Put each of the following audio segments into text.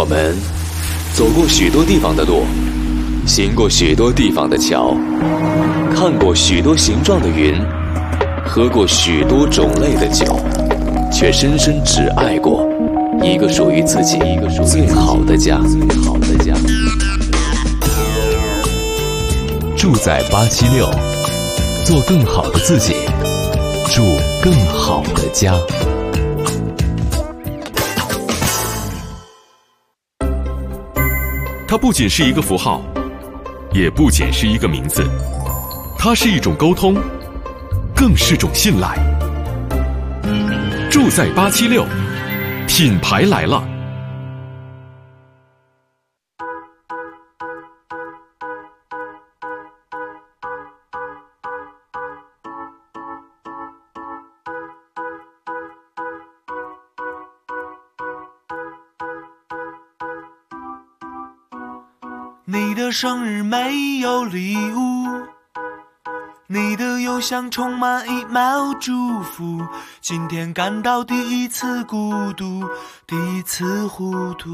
我们走过许多地方的路，行过许多地方的桥，看过许多形状的云，喝过许多种类的酒，却深深只爱过一个属于自己最好的家。住在876，做更好的自己，住更好的家。 它不仅是一个符号，也不仅是一个名字，它是一种沟通，更是种信赖。住在876，品牌来了。 你的生日没有礼物，你的邮箱充满email祝福，今天感到第一次孤独，第一次糊涂。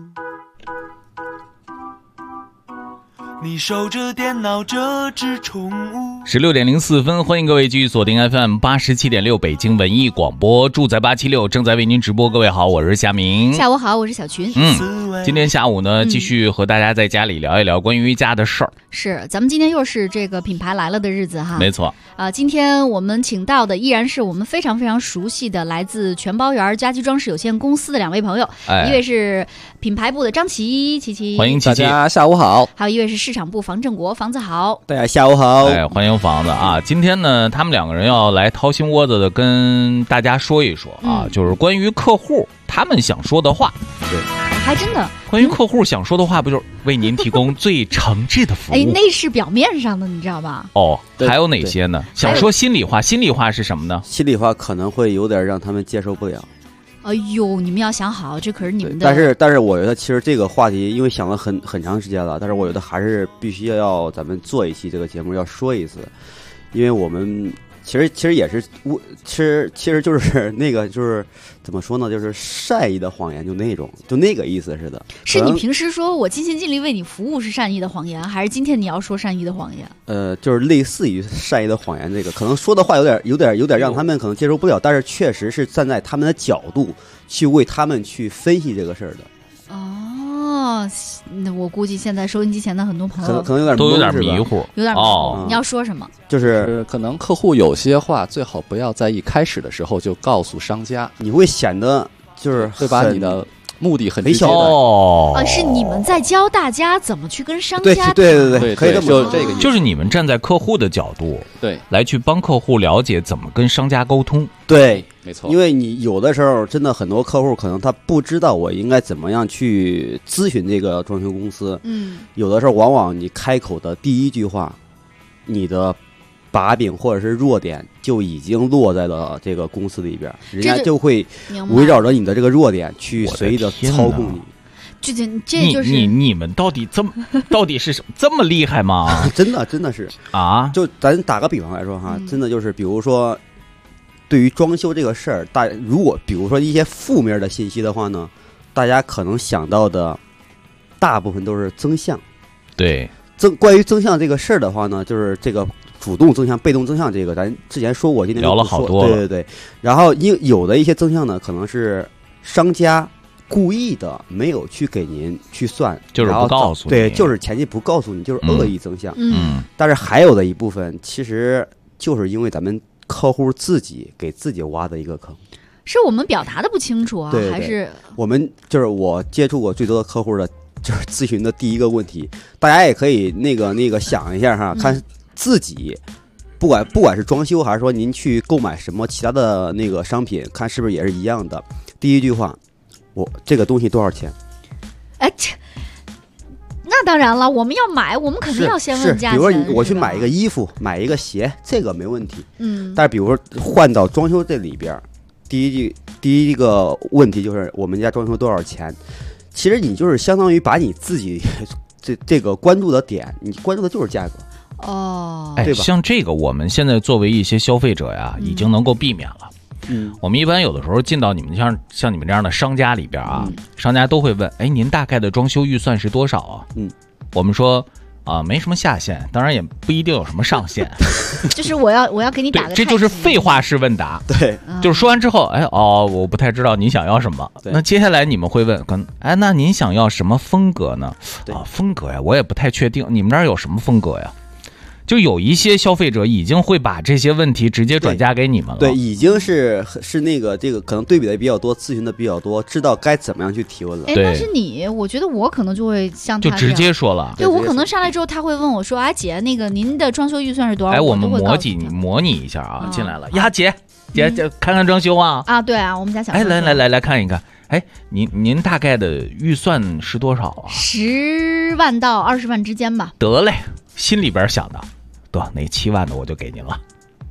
你守着电脑这只宠物。 16点04分，欢迎各位继续锁定 FM87.6 北京文艺广播，住在876正在为您直播。各位好，我是夏明。 下午好，我是小群。 今天下午呢，继续和大家在家里聊一聊关于家的事儿。 是，咱们今天又是这个品牌来了的日子哈。 没错。 今天我们请到的依然是我们非常非常熟悉的来自全包园家居装饰有限公司的两位朋友，一位是品牌部的张琪， 欢迎琪琪。 大家下午好。 还有一位是市场部房正国，房子好。 大家下午好。 欢迎房子啊！今天呢，他们两个人要来掏心窝子的跟大家说一说啊，就是关于客户他们想说的话。 对， 还真的。 关于客户想说的话，不就是为您提供最诚挚的服务？ 那是表面上的，你知道吧？ 哦，还有哪些呢？想说心里话，心里话是什么呢？ 心里话可能会有点让他们接受不了。 哎呦，你们要想好，这可是你们的。 但是我觉得其实这个话题，因为想了很长时间了，但是我觉得还是必须要咱们做一期这个节目要说一次，因为我们其实也是其实就是那个就是怎么说呢，就是善意的谎言，就那个意思似的。 是你平时说我尽心尽力为你服务是善意的谎言，还是今天你要说善意的谎言？ 就是类似于善意的谎言，这个可能说的话有点让他们可能接受不了，但是确实是站在他们的角度去为他们去分析这个事儿的。 哦，那我估计现在收音机前的很多朋友可能都有点迷糊， 有点迷糊。你要说什么？ 就是可能客户有些话最好不要在一开始的时候就告诉商家， 你会显得就是会把你的目的很直接是你们在教大家怎么去跟商家对，可以这么说， 这个就是你们站在客户的角度， 对， 来去帮客户了解怎么跟商家沟通。 对， 没错。 因为你有的时候真的很多客户可能他不知道我应该怎么样去咨询这个装修公司，有的时候往往你开口的第一句话，你的把柄或者是弱点就已经落在了这个公司里边，人家就会围绕着你的这个弱点去随意的操控你。 这就是你们到底是这么厉害吗？ 真的是啊！ 就咱打个比方来说哈，真的就是比如说，对于装修这个事儿，如果比如说一些负面的信息的话呢，大家可能想到的大部分都是增项。 对， 关于增项这个事儿的话呢，就是这个主动增项、被动增项这个，咱之前说过，今天聊了好多了。 对。然后有的一些增项呢，可能是商家故意的没有去给您去算， 就是不告诉你， 对，就是前期不告诉你，就是恶意增项。但是还有的一部分，其实就是因为咱们客户自己给自己挖的一个坑。 是我们表达的不清楚啊， 对， 还是我们就是我接触过最多的客户的，就是咨询的第一个问题，大家也可以那个想一下哈，看自己。不管是装修还是说您去购买什么其他的那个商品，看是不是也是一样的。第一句话，我这个东西多少钱？ 哎，那当然了，我们要买，我们肯定要先问价钱。 比如说我去买一个衣服，买一个鞋，这个没问题。但是比如说换到装修这里边，第一个问题就是我们家装修多少钱？其实你就是相当于把你自己这个关注的点，你关注的就是价格。 哦， 对吧？像这个我们现在作为一些消费者呀，已经能够避免了。 我们一般有的时候进到你们像你们这样的商家里边啊，商家都会问，哎，您大概的装修预算是多少啊？我们说啊，没什么下限，当然也不一定有什么上限。 就是我要给你打个， 这就是废话式问答。 对， 就是说完之后，哎我不太知道您想要什么。那接下来你们会问，哎，那您想要什么风格呢？风格呀，我也不太确定。你们那儿有什么风格呀？就有一些消费者已经会把这些问题直接转嫁给你们了。 对，已经是那个这个可能对比的比较多，咨询的比较多，知道该怎么样去提问了。 哎，但是我觉得我可能就会像他就直接说了。 对，我可能上来之后他会问我说：“啊，姐，那个您的装修预算是多少？” 哎，我们模拟一下啊，进来了呀，姐，看看装修啊。 啊，对啊，我们家想。 哎，来看一看。哎，您大概的预算是多少啊 ？10万到20万之间吧。 得嘞，心里边想的。那7万的我就给您了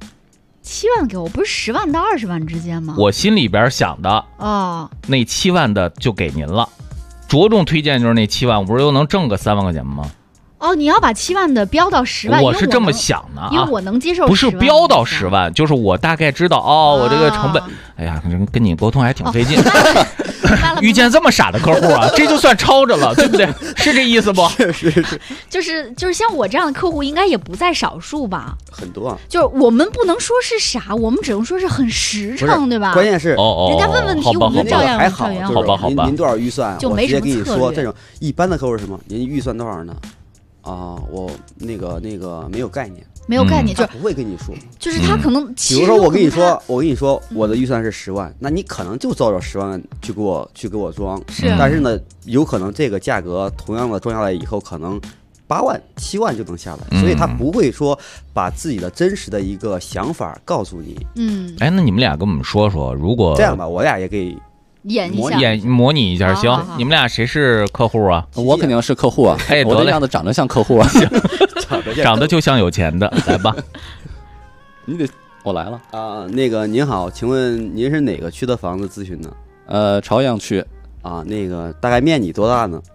，7万给我，不是10万到20万之间吗？ 我心里边想的那7万的就给您了，着重推荐就是那7万，我不是又能挣个3万块钱吗？ 你要把7万的标到10万， 我是这么想的啊， 因为我能接受， 不是标到10万，就是我大概知道我这个成本，哎呀，跟你沟通还挺费劲。遇见这么傻的客户啊，这就算抄着了，对不对？是这意思不？ 是， 就是像我这样的客户，应该也不在少数吧？ 很多啊。 就是我们不能说是傻，我们只能说是很实诚，对吧？ 关键是人家问问题，我们照样还好， 好吧。 您多少预算？ 就没什么策略。 我直接跟你说，这种一般的客户是什么？您预算多少呢？我那个没有概念。 没有概念，就是不会跟你说， 就是他可能， 比如说我跟你说，我的预算是10万，那你可能就照着10万去给我装，但是呢，有可能这个价格同样的装下来以后，可能8万、7万就能下来，所以他不会说把自己的真实的一个想法告诉你。 哎，那你们俩跟我们说说，如果这样吧，我俩也可以模拟一下，行？你们俩谁是客户啊？ 我肯定是客户啊！ 哎， 我这样的长得像客户啊。 长得就像有钱的，来吧。 我来了啊！那个您好，请问您是哪个区的房子咨询呢？ 朝阳区啊。那个大概面积多大呢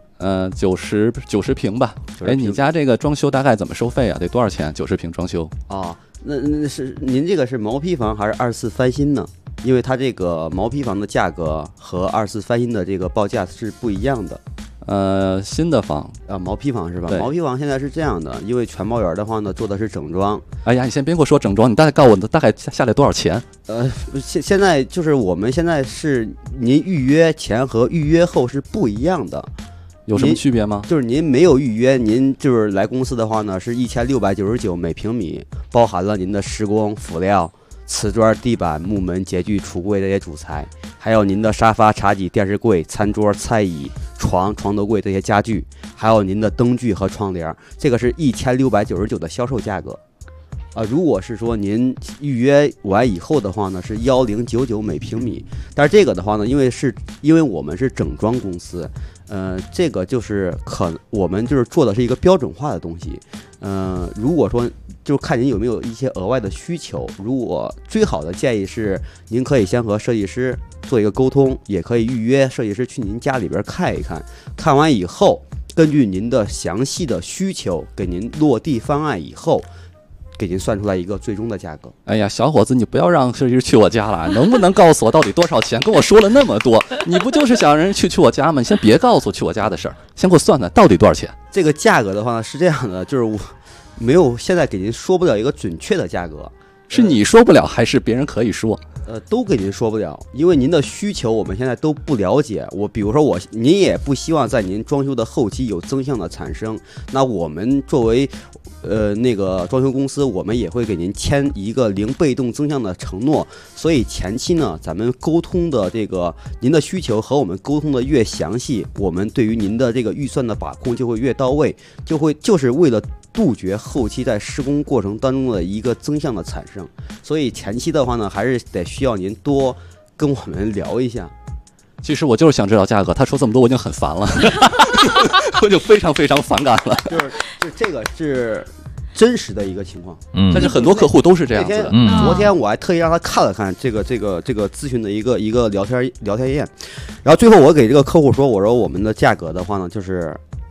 ？90平吧。哎，你家这个装修大概怎么收费啊？得多少钱？90平装修啊？那是您这个是毛坯房还是2次翻新呢？因为它这个毛坯房的价格和2次翻新的这个报价是不一样的。 新的房毛坯房是吧？毛坯房现在是这样的，因为全包园的话呢，做的是整装。 哎呀，你先别给我说整装，你大概告诉我大概下来多少钱？ 现在就是我们现在是您预约前和预约后是不一样的， 有什么区别吗？ 就是您没有预约，您就是来公司的话呢，是1699每平米，包含了您的施工辅料、瓷砖、地板、木门、洁具、橱柜这些主材，还有您的沙发、茶几、电视柜、餐桌、菜椅、床头柜这些家具，还有您的灯具和窗帘，这个是1699的销售价格。如果是说您预约完以后的话呢，是1099每平米。但是这个的话呢，因为我们是整装公司，这个就是我们就是做的是一个标准化的东西。如果说就看您有没有一些额外的需求，如果最好的建议是您可以先和设计师做一个沟通，也可以预约设计师去您家里边看一看，看完以后根据您的详细的需求给您落地方案以后，给您算出来一个最终的价格。 哎呀，小伙子，你不要让设计师去我家了，能不能告诉我到底多少钱？跟我说了那么多，你不就是想让人去我家吗？你先别告诉我去我家的事儿，先给我算算到底多少钱。 这个价格的话呢是这样的，就是我没有现在给您说不了一个准确的价格。 是你说不了还是别人可以说？ 都给您说不了，因为您的需求我们现在都不了解。比如说您也不希望在您装修的后期有增项的产生，那我们作为那个装修公司，我们也会给您签一个零被动增项的承诺。所以前期呢，咱们沟通的这个您的需求和我们沟通的越详细，我们对于您的这个预算的把控就会越到位，就是为了杜绝后期在施工过程当中的一个增项的产生。所以前期的话呢，还是得需要您多跟我们聊一下。 其实我就是想知道价格，他说这么多我已经很烦了。我就非常非常反感了。 就这个是真实的一个情况， 但是很多客户都是这样子的。 昨天我还特意让他看了看这个咨询的一个聊天页，然后最后我给这个客户说，我说我们的价格的话呢，就是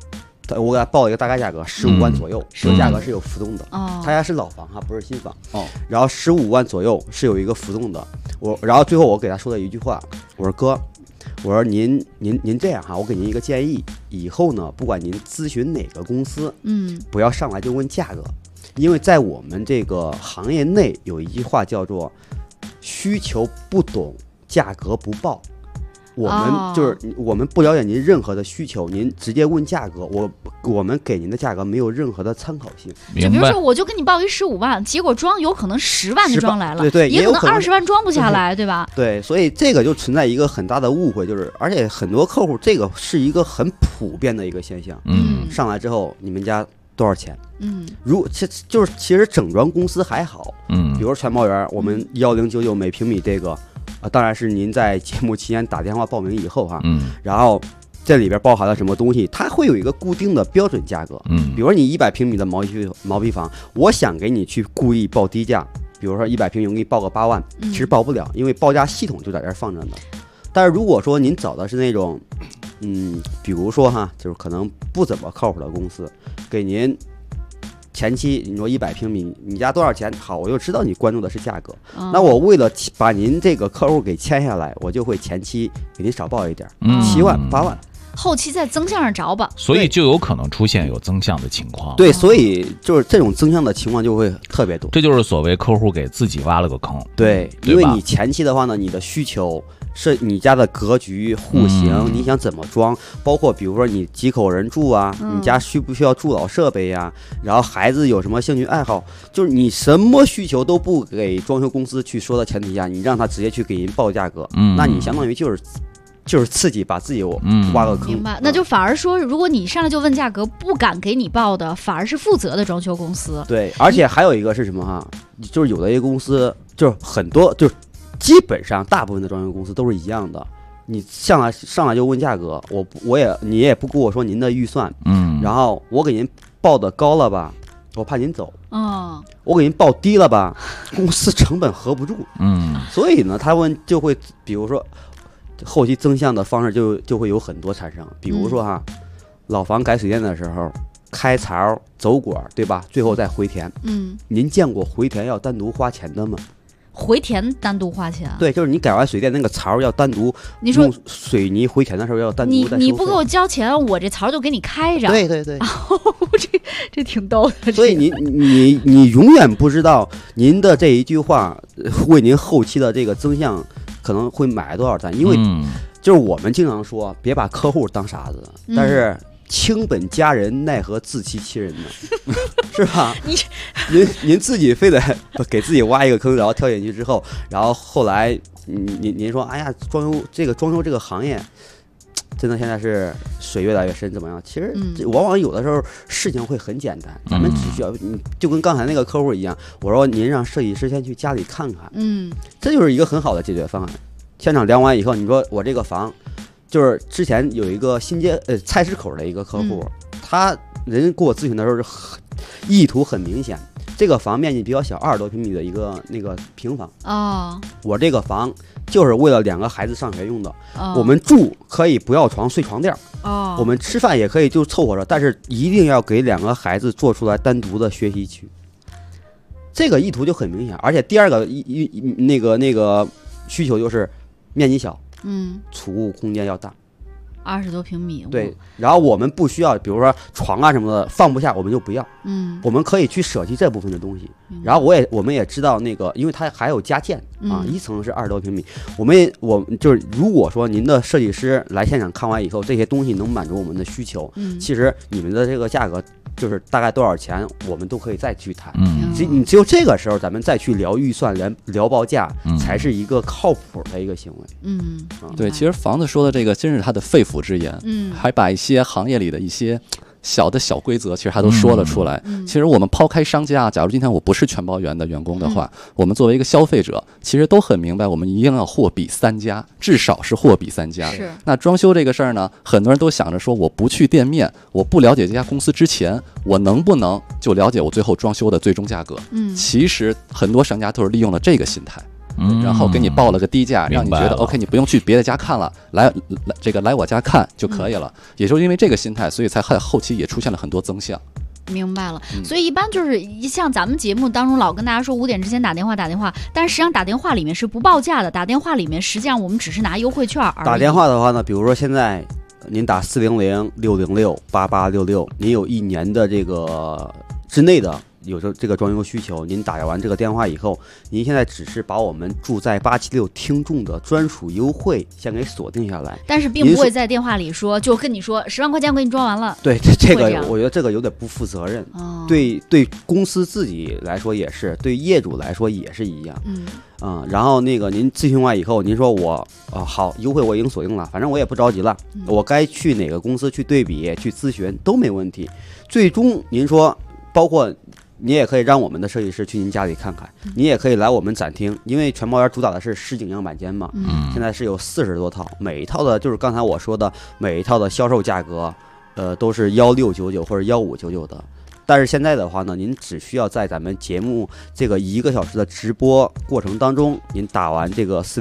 我给他报一个大概价格，15万左右，这个价格是有浮动的。他家是老房哈，不是新房。然后15万左右是有一个浮动的。然后最后我给他说了一句话，我说哥，我说您这样哈，我给您一个建议，以后呢，不管您咨询哪个公司，不要上来就问价格，因为在我们这个行业内有一句话叫做需求不懂，价格不报。我们就是我们不了解您任何的需求，您直接问价格，我们给您的价格没有任何的参考性。 就比如说，我就跟你报一15万，结果装有可能10万的装来了， 对， 也可能20万装不下来，对吧？ 对，所以这个就存在一个很大的误会，就是而且很多客户这个是一个很普遍的一个现象。上来之后，你们家多少钱？其实整装公司还好，比如全包园，我们1099每平米这个。当然是您在节目期间打电话报名以后哈，然后这里边包含了什么东西，它会有一个固定的标准价格，比如说你100平米的毛坯房，我想给你去故意报低价，比如说100平米我给你报个8万，其实报不了，因为报价系统就在这儿放着呢。但是如果说您找的是那种，比如说哈，就是可能不怎么靠谱的公司，给您。前期你说100平米，你家多少钱？好，我就知道你关注的是价格。那我为了把您这个客户给签下来，我就会前期给您少报一点，7万8万， 后期再增项上找吧。 所以就有可能出现有增项的情况。 对，所以就是这种增项的情况就会特别多。 这就是所谓客户给自己挖了个坑。 对，因为你前期的话呢，你的需求。是你家的格局、户型，你想怎么装？包括比如说你几口人住啊，你家需不需要助老设备呀？然后孩子有什么兴趣爱好？就是你什么需求都不给装修公司去说的前提下，你让他直接去给人报价格，那你相当于就是刺激把自己挖个坑。 明白？那就反而说，如果你上来就问价格，不敢给你报的，反而是负责的装修公司。 对，而且还有一个是什么哈？就是有的一些公司，就是很多就是。基本上大部分的装修公司都是一样的，你上来就问价格，你也不跟我说您的预算，然后我给您报的高了吧，我怕您走，我给您报低了吧，公司成本合不住，所以呢，他们就会比如说后期增项的方式就会有很多产生，比如说哈，老房改水电的时候开槽走管对吧，最后再回填，您见过回填要单独花钱的吗？ 回填单独花钱？对， 就是你改完水电那个槽要单独，你说水泥回填的时候要单独再收费。 你不给我交钱，我这槽就给你开着。 对， 这挺逗的。 所以你永远不知道您的这一句话为您后期的这个增项可能会买多少单，因为就是我们经常说别把客户当傻子，但是。亲本家人，奈何自欺欺人呢？是吧？您自己非得给自己挖一个坑，然后跳进去之后，然后后来您说，哎呀，装修这个行业，真的现在是水越来越深，怎么样？其实往往有的时候事情会很简单，咱们只需要就跟刚才那个客户一样，我说您让设计师先去家里看看，这就是一个很好的解决方案。现场量完以后，你说我这个房。就是之前有一个菜市口的一个客户，他人给我咨询的时候是意图很明显，这个房面积比较小，20多平米的一个那个平房我这个房就是为了2个孩子上学用的，我们住可以不要床睡床垫我们吃饭也可以就凑合着，但是一定要给2个孩子做出来单独的学习区，这个意图就很明显。而且第二个那个需求就是面积小。储物空间要大 ，20多平米。 对，然后我们不需要，比如说床啊什么的放不下，我们就不要。我们可以去舍弃这部分的东西。然后我们也知道那个，因为它还有加建1层是20多平米。我就是如果说您的设计师来现场看完以后，这些东西能满足我们的需求，其实你们的这个价格。就是大概多少钱，我们都可以再去谈。你只有这个时候，咱们再去聊预算、聊报价，才是一个靠谱的一个行为。 对，其实房子说的这个真是他的肺腑之言。还把一些行业里的一些小规则，其实他都说了出来。其实我们抛开商家，假如今天我不是全包园的员工的话，我们作为一个消费者，其实都很明白，我们一定要货比3家，至少是货比3家。那装修这个事儿呢，很多人都想着说，我不去店面，我不了解这家公司之前，我能不能就了解我最后装修的最终价格？其实很多商家都是利用了这个心态。 然后给你报了个低价，让你觉得 OK， 你不用去别的家看了，来我家看就可以了。也就是因为这个心态，所以才后期也出现了很多增项。 明白了，所以一般就是像咱们节目当中老跟大家说5点之前打电话，但是实际上打电话里面是不报价的，打电话里面实际上我们只是拿优惠券而已。 打电话的话呢，比如说现在您打400-606-8866，您有1年的这个之内的有这个装修需求，您打完这个电话以后，您现在只是把我们住在876听众的专属优惠先给锁定下来， 但是并不会在电话里说就跟你说10万块钱我给你装完了。 对，这个我觉得这个有点不负责任。对公司自己来说也是，对业主来说也是一样。然后那个您咨询完以后，您说我好优惠我已经锁定了，反正我也不着急了，我该去哪个公司去对比去咨询都没问题。最终您说包括你也可以让我们的设计师去您家里看看，你也可以来我们展厅，因为全包园主打的是实景样板间嘛，现在是有40多套，每一套的就是刚才我说的每一套的销售价格，都是1699或者1599的。但是现在的话呢，您只需要在咱们节目这个1个小时的直播过程当中，您打完这个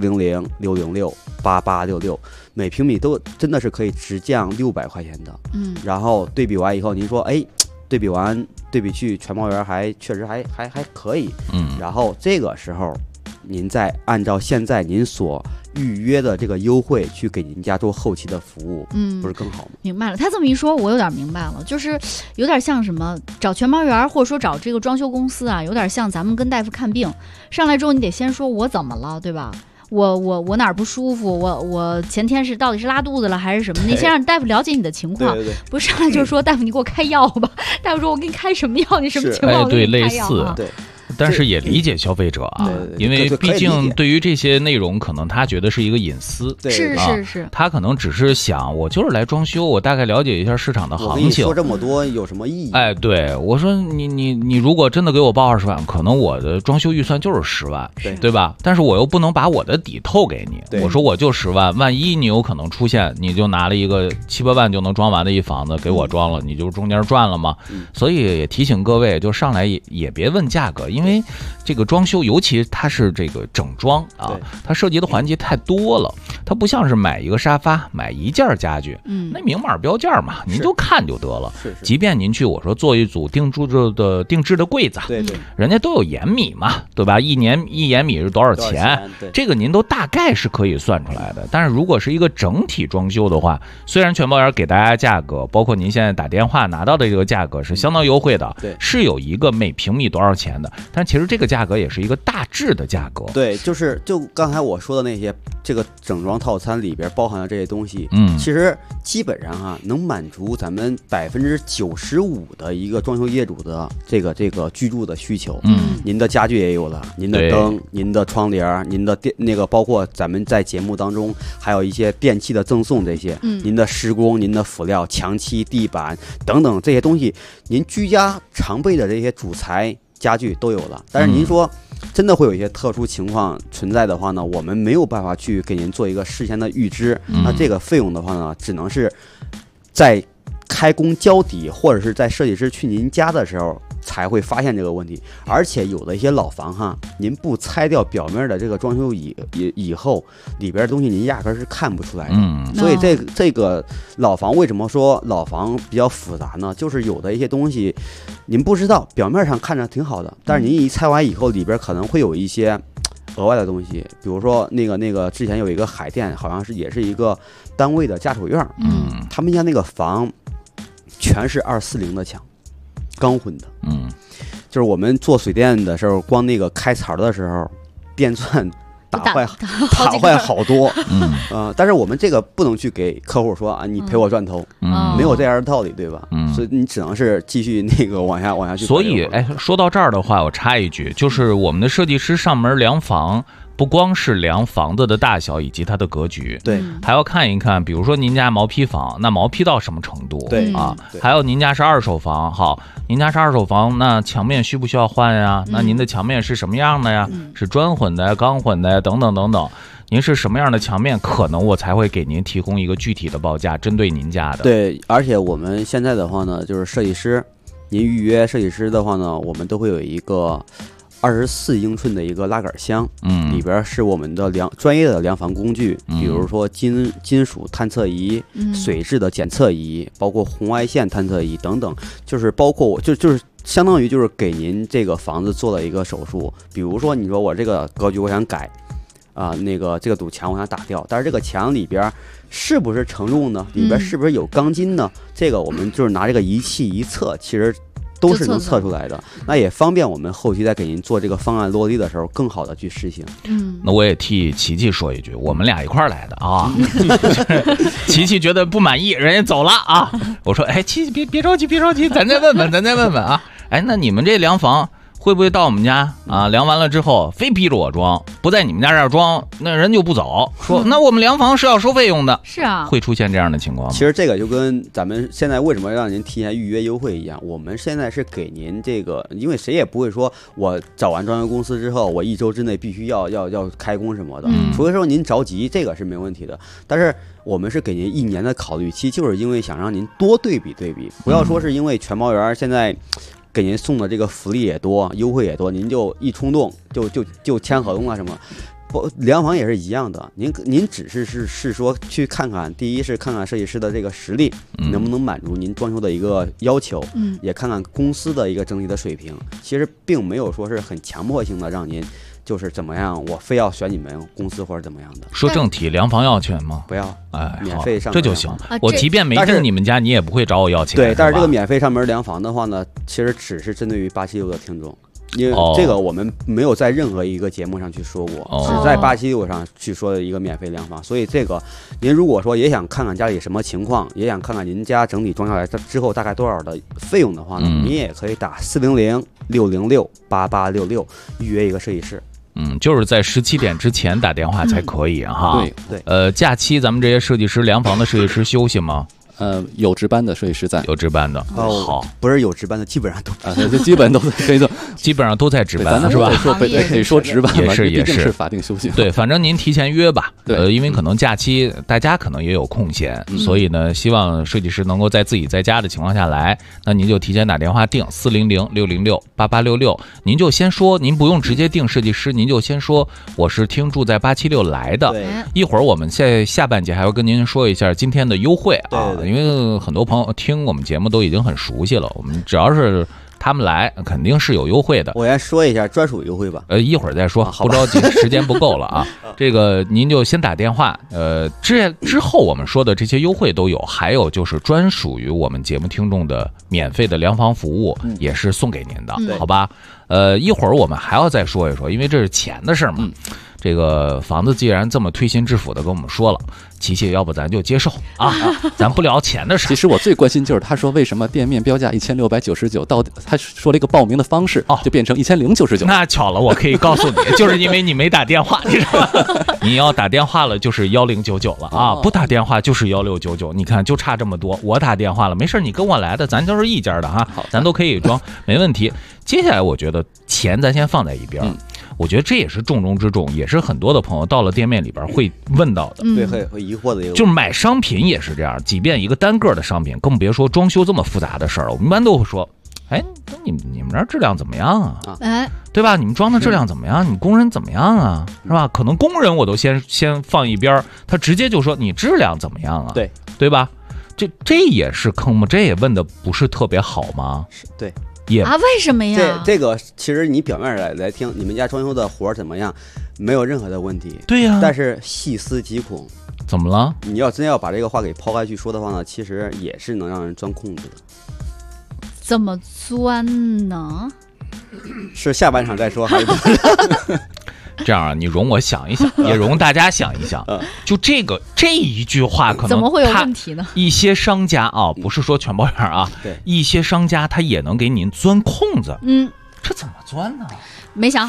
400-606-8866，每平米都真的是可以直降600块钱的。然后对比完以后，您说对比去全包园确实还可以。然后这个时候您再按照现在您所预约的这个优惠去给您家做后期的服务，不是更好吗？ 明白了，他这么一说我有点明白了，就是有点像什么找全包园或者说找这个装修公司啊，有点像咱们跟大夫看病，上来之后你得先说我怎么了，对吧？我哪儿不舒服？我前天到底是拉肚子了还是什么？你先让大夫了解你的情况， 对， 不是上来就说大夫你给我开药吧？大夫说我给你开什么药？你什么情况？ 对，类似， 对。 但是也理解消费者啊，因为毕竟对于这些内容，可能他觉得是一个隐私， 是， 他可能只是想，我就是来装修，我大概了解一下市场的行情。 我跟你说这么多有什么意义？ 对，我说你如果真的给我报20万，可能我的装修预算就是10万，对吧？但是我又不能把我的底透给你，我说我就10万，万一你有可能出现，你就拿了一个7、8万就能装完的一房子给我装了，你就中间赚了嘛。所以也提醒各位，就上来也别问价格，因为这个装修，尤其它是这个整装啊，它涉及的环节太多了，它不像是买一个沙发、买一件家具，那明码标价嘛，您就看就得了。即便您去我说做一组定制的柜子，对，人家都有延米嘛，对吧？一延米是多少钱？这个您都大概是可以算出来的。但是如果是一个整体装修的话，虽然全包园给大家价格，包括您现在打电话拿到的这个价格是相当优惠的，是有一个每平米多少钱的，但其实这个价格也是一个大致的价格。 对，就刚才我说的那些，这个整装套餐里边包含了这些东西，其实基本上能满足咱们95%的一个装修业主的这个居住的需求。您的家具也有了，您的灯、您的窗帘、您的包括咱们在节目当中还有一些电器的赠送这些，您的施工、您的辅料、墙漆、地板等等这些东西，您居家常备的这些主材家具都有了。但是您说真的会有一些特殊情况存在的话呢，我们没有办法去给您做一个事先的预知，那这个费用的话呢，只能是在开工交底或者是在设计师去您家的时候才会发现这个问题。而且有的一些老房您不拆掉表面的这个装修以后，里边的东西您压根是看不出来的。所以这个老房为什么说老房比较复杂呢？就是有的一些东西您不知道，表面上看着挺好的，但是您一拆完以后，里边可能会有一些额外的东西。比如说那个之前有一个海淀，好像也是一个单位的家属院，他们家那个房全是240的墙，钢混的，就是我们做水电的时候，光那个开槽的时候，电钻打坏好多，但是我们这个不能去给客户说你赔我砖头，没有这样的道理，对吧？所以你只能是继续往下去。 所以说到这儿的话，我插一句，就是我们的设计师上门量房，不光是量房子的大小以及它的格局， 对， 还要看一看，比如说您家毛坯房，那毛坯到什么程度？ 对还有您家是二手房，好，您家是二手房，那墙面需不需要换呀？那您的墙面是什么样的呀？是砖混的呀、钢混的呀，等等等等。您是什么样的墙面，可能我才会给您提供一个具体的报价，针对您家的。 对，而且我们现在的话呢，就是设计师，您预约设计师的话呢，我们都会有一个 24英寸的一个拉杆箱，里边是我们的专业的量房工具，比如说金属探测仪、水质的检测仪，包括红外线探测仪等等，就是包括就是相当于就是给您这个房子做了一个手术。比如说你说我这个格局我想改这个堵墙我想打掉，但是这个墙里边是不是承重呢？里边是不是有钢筋呢？这个我们就是拿这个仪器一测，其实都是能测出来的，那也方便我们后期在给您做这个方案落地的时候更好的去实行。 那我也替琪琪说一句，我们俩一块儿来的啊。琪琪觉得不满意，人家走了啊。我说，哎，琪琪别着急，咱再问问啊。哎，那你们这量房会不会到我们家啊？量完了之后非逼着我装，不在你们家这儿装，那人就不走。说那我们量房是要收费用的， 是啊， 会出现这样的情况吗？ 其实这个就跟咱们现在为什么让您提前预约优惠一样，我们现在是给您这个，因为谁也不会说我找完装修公司之后，我1周之内必须要开工什么的，除非说您着急，这个是没问题的。但是我们是给您1年的考虑期，就是因为想让您多对比，不要说是因为全包园现在给您送的这个福利也多，优惠也多，您就一冲动就签合同了什么？不，量房也是一样的。您只是说去看看，第一是看看设计师的这个实力能不能满足您装修的一个要求，也看看公司的一个整体的水平。其实并没有说是很强迫性的让您就是怎么样，我非要选你们公司或者怎么样的。 说正题，量房要钱吗？ 不要， 哎， 免费上这就行。我即便没进你们家，你也不会找我要钱。 对，但是这个免费上门量房的话呢，其实只是针对于876的听众。因为这个我们没有在任何一个节目上去说过，只在876上去说的一个免费量房。所以这个您如果说也想看看家里什么情况，也想看看您家整体装下来之后大概多少的费用的话呢，您也可以打400-606-8866预约一个设计师。 就是在17点之前打电话才可以哈。 对。 假期咱们这些设计师量房的设计师休息吗？ 有值班的设计师在， 有值班的。好， 不是有值班的，基本上都基本都可以的， 基本上都在值班，是吧？ 得说值班也是是法定休息。 对，反正您提前约吧。因为可能假期大家可能也有空闲，所以呢，希望设计师能够在自己在家的情况下来，那您就提前打电话定400-606-8866，您就先说，您不用直接定设计师，您就先说我是听住在876来的。一会儿我们在下半节还会跟您说一下今天的优惠啊。因为很多朋友听我们节目都已经很熟悉了，我们只要是他们来，肯定是有优惠的。 我先说一下专属优惠吧。 一会儿再说，不着急，时间不够了啊。这个您就先打电话。之后我们说的这些优惠都有，还有就是专属于我们节目听众的免费的量房服务，也是送给您的，好吧？一会儿我们还要再说一说，因为这是钱的事儿嘛。这个房子既然这么推心置腹的跟我们说了，琪琪，要不咱就接受啊，咱不聊钱的事。 其实我最关心就是他说为什么店面标价1699，到底他说了一个报名的方式就变成1099。 那巧了，我可以告诉你，就是因为你没打电话，你知道吗？你要打电话了就是1099了啊，不打电话就是1699。你看就差这么多，我打电话了，没事，你跟我来的，咱就是一家的哈，咱都可以装，没问题。接下来我觉得钱咱先放在一边。我觉得这也是重中之重，也是很多的朋友到了店面里边会问到的， 对，会疑惑的一个， 就是买商品也是这样，即便一个单个的商品，更别说装修这么复杂的事儿了。我们一般都会说，哎，你们这质量怎么样啊？对吧？你们装的质量怎么样？你们工人怎么样啊？是吧？可能工人我都先放一边，他直接就说你质量怎么样啊？对吧？这也是坑吗？这也问的不是特别好吗？ 对。 为什么呀？ 这个其实你表面来听，你们家装修的活怎么样，没有任何的问题。 对呀。 但是细思极恐， 怎么了？ 你要真要把这个话给抛开去说的话呢，其实也是能让人钻空子的。 怎么钻呢？ 是下半场再说还是？ 这样啊，你容我想一想，也容大家想一想。就这一句话，可能怎么会有问题呢？ 一些商家啊，不是说全包园啊， 对， 一些商家他也能给您钻空子。这怎么钻呢？ 没想好。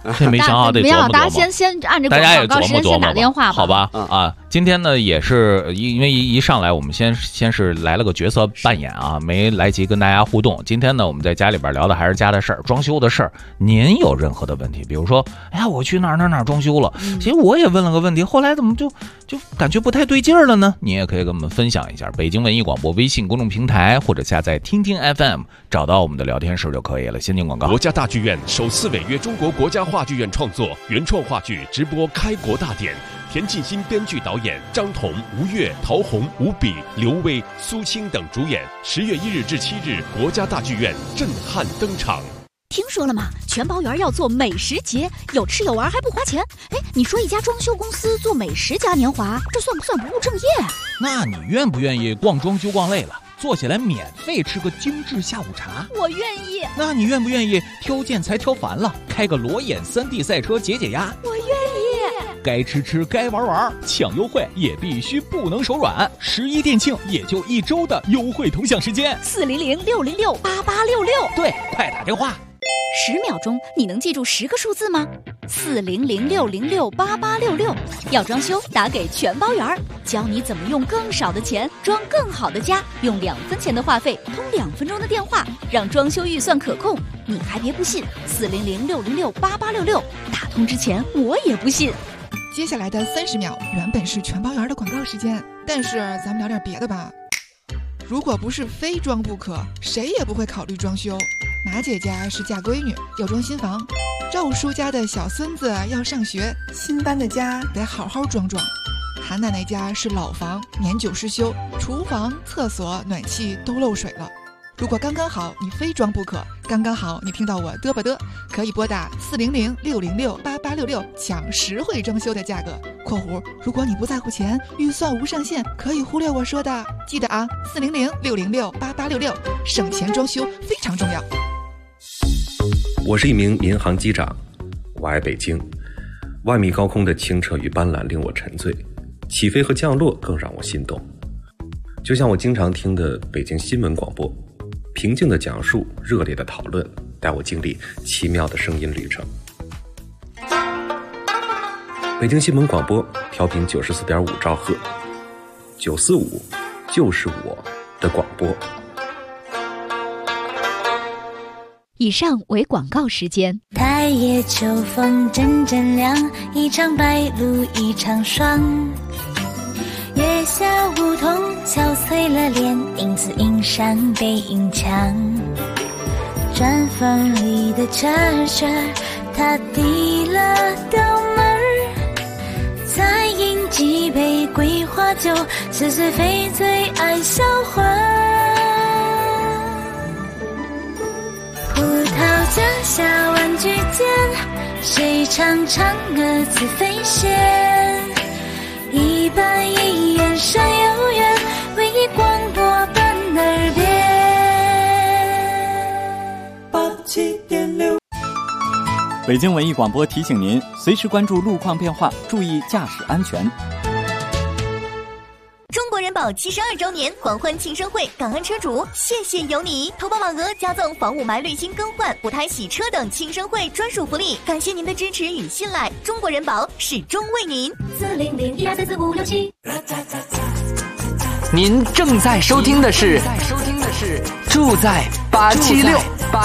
这没想好得琢磨琢磨。 大家先按这广告时间先打电话吧， 好吧？啊，今天呢也是因为一上来我们先是来了个角色扮演啊，没来及跟大家互动。今天呢我们在家里边聊的还是家的事儿，装修的事儿。您有任何的问题，比如说，哎呀，我去哪儿装修了，其实我也问了个问题，后来怎么就感觉不太对劲儿了呢？你也可以跟我们分享一下，北京文艺广播微信公众平台或者下载听听 FM， 找到我们的聊天室就可以了。先进广告。 国家大剧院首次违约中国国家话剧院创作原创话剧直播开国大典，田沁鑫编剧导演，张彤、吴越、陶虹、吴比、刘威、苏青等主演。10月1日至7日，国家大剧院震撼登场。 听说了吗？全包园要做美食节，有吃有玩还不花钱。哎，你说一家装修公司做美食嘉年华，这算不算不务正业？ 那你愿不愿意逛装修逛累了，坐下来免费吃个精致下午茶？ 我愿意。 那你愿不愿意挑建材挑烦了，开个裸眼3D 赛车解压？ 我愿意。 该吃该玩，抢优惠也必须不能手软。11店庆也就1周的优惠同享时间 ，400-606-8866。 对，快打电话。 10秒钟，你能记住10个数字吗？400-606-8866。要装修，打给全包园，教你怎么用更少的钱装更好的家，用2分钱的话费通2分钟的电话，让装修预算可控。你还别不信，400-606-8866。打通之前我也不信。 接下来的30秒原本是全包园的广告时间，但是咱们聊点别的吧。如果不是非装不可，谁也不会考虑装修。马姐家是嫁闺女，要装新房；赵叔家的小孙子要上学，新搬的家得好好装装。韩奶奶家是老房，年久失修，厨房、厕所、暖气都漏水了。如果刚刚好你非装不可，刚刚好你听到我嘚吧嘚，可以拨打400-606-8866抢实惠装修的价格（括弧如果你不在乎钱，预算无上限，可以忽略我说的）。记得啊，400-606-8866，省钱装修非常重要。 我是一名民航机长，我爱北京。万米高空的清澈与斑斓令我沉醉，起飞和降落更让我心动。就像我经常听的北京新闻广播，平静的讲述，热烈的讨论，带我经历奇妙的声音旅程。北京新闻广播调频94.5兆赫，945就是我的广播。 以上为广告时间。 太夜秋风阵阵凉，一场白露一场霜。月下梧桐憔悴了脸，影子映上背影墙。砖房里的茶水，他递了刀门，再饮几杯桂花酒，似是非醉爱销魂。葡萄架下玩具间，谁唱嫦娥自飞仙？一板一眼山有缘，唯一广播伴耳边。 87.6。北京文艺广播提醒您，随时关注路况变化，注意驾驶安全。 中国人保72周年狂欢庆生会，感恩车主，谢谢有你！投保满额加赠房雾霾滤芯更换、补胎洗车等庆生会专属福利，感谢您的支持与信赖，中国人保始终为您。400-1234567。 您正在收听的是住在876。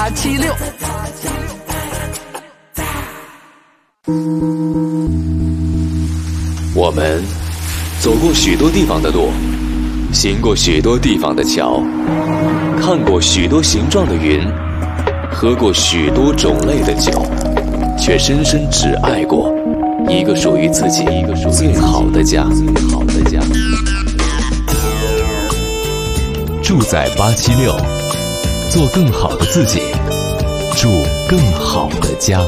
我们走过许多地方的路，行过许多地方的桥，看过许多形状的云，喝过许多种类的酒，却深深只爱过一个属于自己最好的家。住在876，做更好的自己，住更好的家。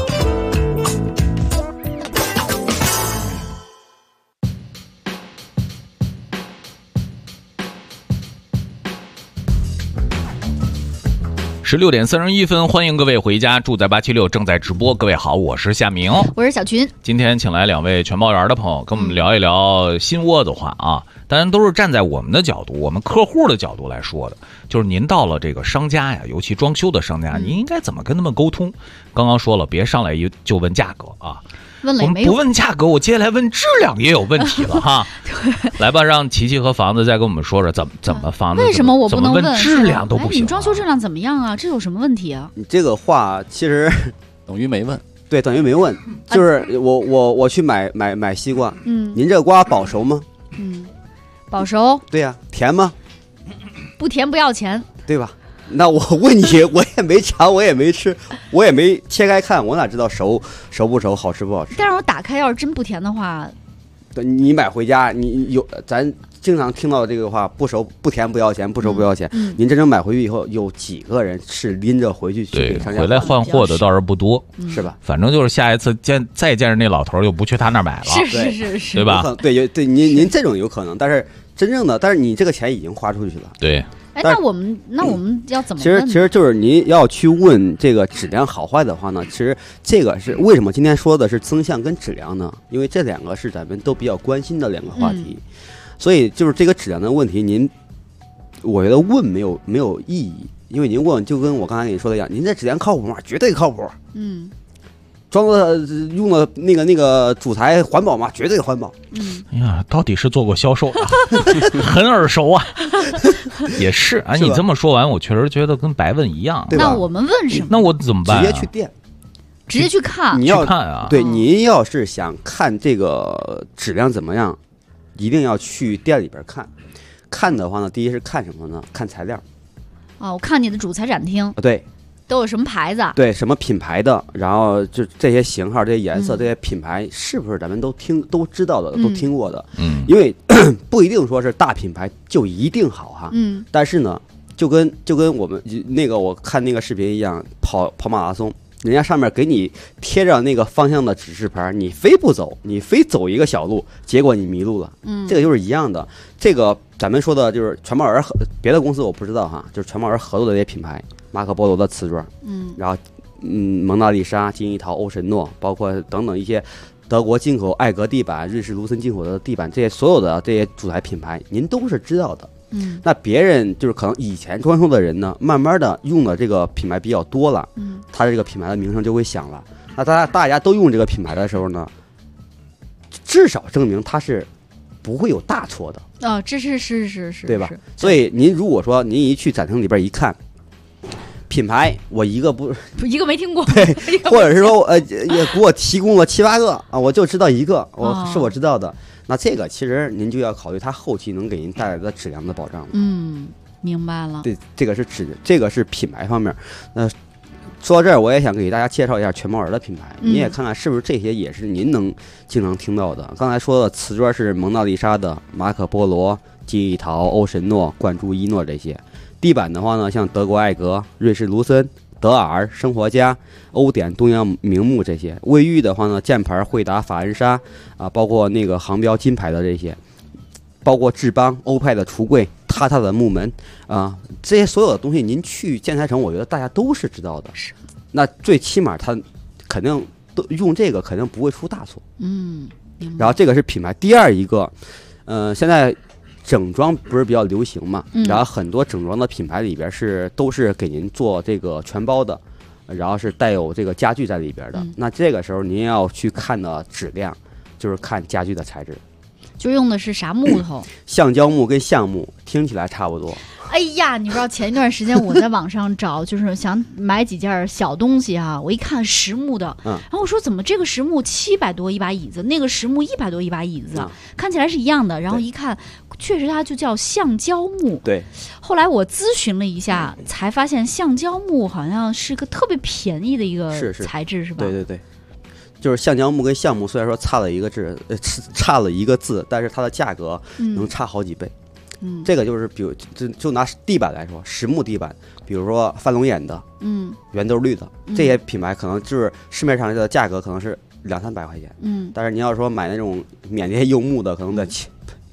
16点31分，欢迎各位回家，住在876正在直播。各位好，我是夏明， 我是小群。 今天请来2位全包园的朋友，跟我们聊一聊心窝子话啊。当然都是站在我们的角度，我们客户的角度来说的。就是您到了这个商家呀，尤其装修的商家，您应该怎么跟他们沟通？刚刚说了，别上来就问价格啊。 问了也没有， 我们不问价格，我接下来问质量也有问题了哈。来吧，让琪琪和房子再跟我们说说怎么房子为什么我不能问质量都不行？ 你装修质量怎么样啊？这有什么问题啊？ 你这个话其实等于没问， 对，等于没问。就是我去买西瓜，您这个瓜保熟吗？ 保熟。 对呀，甜吗？ 不甜不要钱， 对吧？那我问你，我也没尝，我也没吃，我也没切开看，我哪知道熟不熟，好吃不好吃？ 但是我打开要是真不甜的话， 你买回家，咱经常听到这个话，不熟不甜不要钱，不熟不要钱。您真正买回去以后，有几个人是拎着回去对回来换货的倒是不多， 是吧？ 反正就是下一次再见着那老头，就不去他那儿买了， 是， 对吧？ 对，您这种有可能，但是真正的，但是你这个钱已经花出去了， 对。 哎，那我们要怎么问？ 其实就是您要去问这个质量好坏的话呢，其实这个是为什么今天说的是增项跟质量呢？因为这两个是咱们都比较关心的两个话题，所以就是这个质量的问题，我觉得问没有意义，因为您问就跟我刚才跟你说的一样，您这质量靠谱吗？绝对靠谱。装的用的那个主材环保吗？绝对环保。 哎呀，到底是做过销售的，很耳熟啊。也是啊，你这么说完，我确实觉得跟白问一样。 对吧？ 那我们问什么？ 那我怎么办？ 直接去店， 直接去看。 你要看啊？ 对，您要是想看这个质量怎么样，一定要去店里边看。看的话呢，第一是看什么呢？看材料。 我看你的主材展厅。 对。 都有什么牌子？ 对，什么品牌的，然后就这些型号、这些颜色、这些品牌，是不是咱们都知道的、都听过的？因为不一定说是大品牌就一定好哈。但是呢，就跟我们那个我看那个视频一样，跑马拉松，人家上面给你贴着那个方向的指示牌，你非不走，你非走一个小路，结果你迷路了。这个就是一样的。这个咱们说的就是全包园，别的公司我不知道哈，就是全包园合作的这些品牌。马可波罗的瓷砖，然后蒙娜丽莎、金一陶、欧神诺，包括等等一些德国进口艾格地板、瑞士卢森进口的地板，这些所有的这些主材品牌，您都是知道的。那别人就是可能以前装修的人呢，慢慢的用的这个品牌比较多了，他这个品牌的名声就会响了。那大家都用这个品牌的时候呢，至少证明它是不会有大错的。 这是， 对吧？所以您如果说您一去展厅里边一看。品牌我一个没听过， 对，或者是说也给我提供了7、8个啊，我就知道一个，我知道的。那这个其实您就要考虑它后期能给您带来的质量的保障。 明白了。 对，这个是品牌方面。说到这儿，我也想给大家介绍一下全包园的品牌，你也看看是不是这些也是您能经常听到的。刚才说的瓷砖是蒙娜丽莎的、马可波罗、金一陶、欧神诺、冠珠伊诺这些。地板的话呢，像德国艾格、瑞士卢森、德尔、生活家、欧典、东洋名木这些。卫浴的话呢，箭牌、惠达、法恩莎啊，包括那个航标金牌的这些，包括智邦、欧派的橱柜、榻榻的木门啊，这些所有的东西，您去建材城，我觉得大家都是知道的。 是。 那最起码他肯定都用这个，肯定不会出大错。然后这个是品牌。第二一个，现在。整装不是比较流行嘛，然后很多整装的品牌里边都是给您做这个全包的，然后是带有这个家具在里边的。那这个时候您要去看的质量，就是看家具的材质， 就用的是啥木头？ 橡胶木跟橡木听起来差不多。 哎呀，你知道前一段时间我在网上找，就是想买几件小东西哈，我一看实木的，然后我说怎么这个实木700多一把椅子，那个实木100多一把椅子，看起来是一样的，然后一看，确实它就叫橡胶木。 对。 后来我咨询了一下，才发现橡胶木好像是个特别便宜的一个材质，是吧？ 对对对。就是橡胶木跟橡木虽然说差了一个字，但是它的价格能差好几倍。这个就是比如就拿地板来说，实木地板，比如说范龙眼的，圆豆绿的，这些品牌可能就是市面上的价格可能是200-300块钱，但是你要说买那种缅甸柚木的，可能得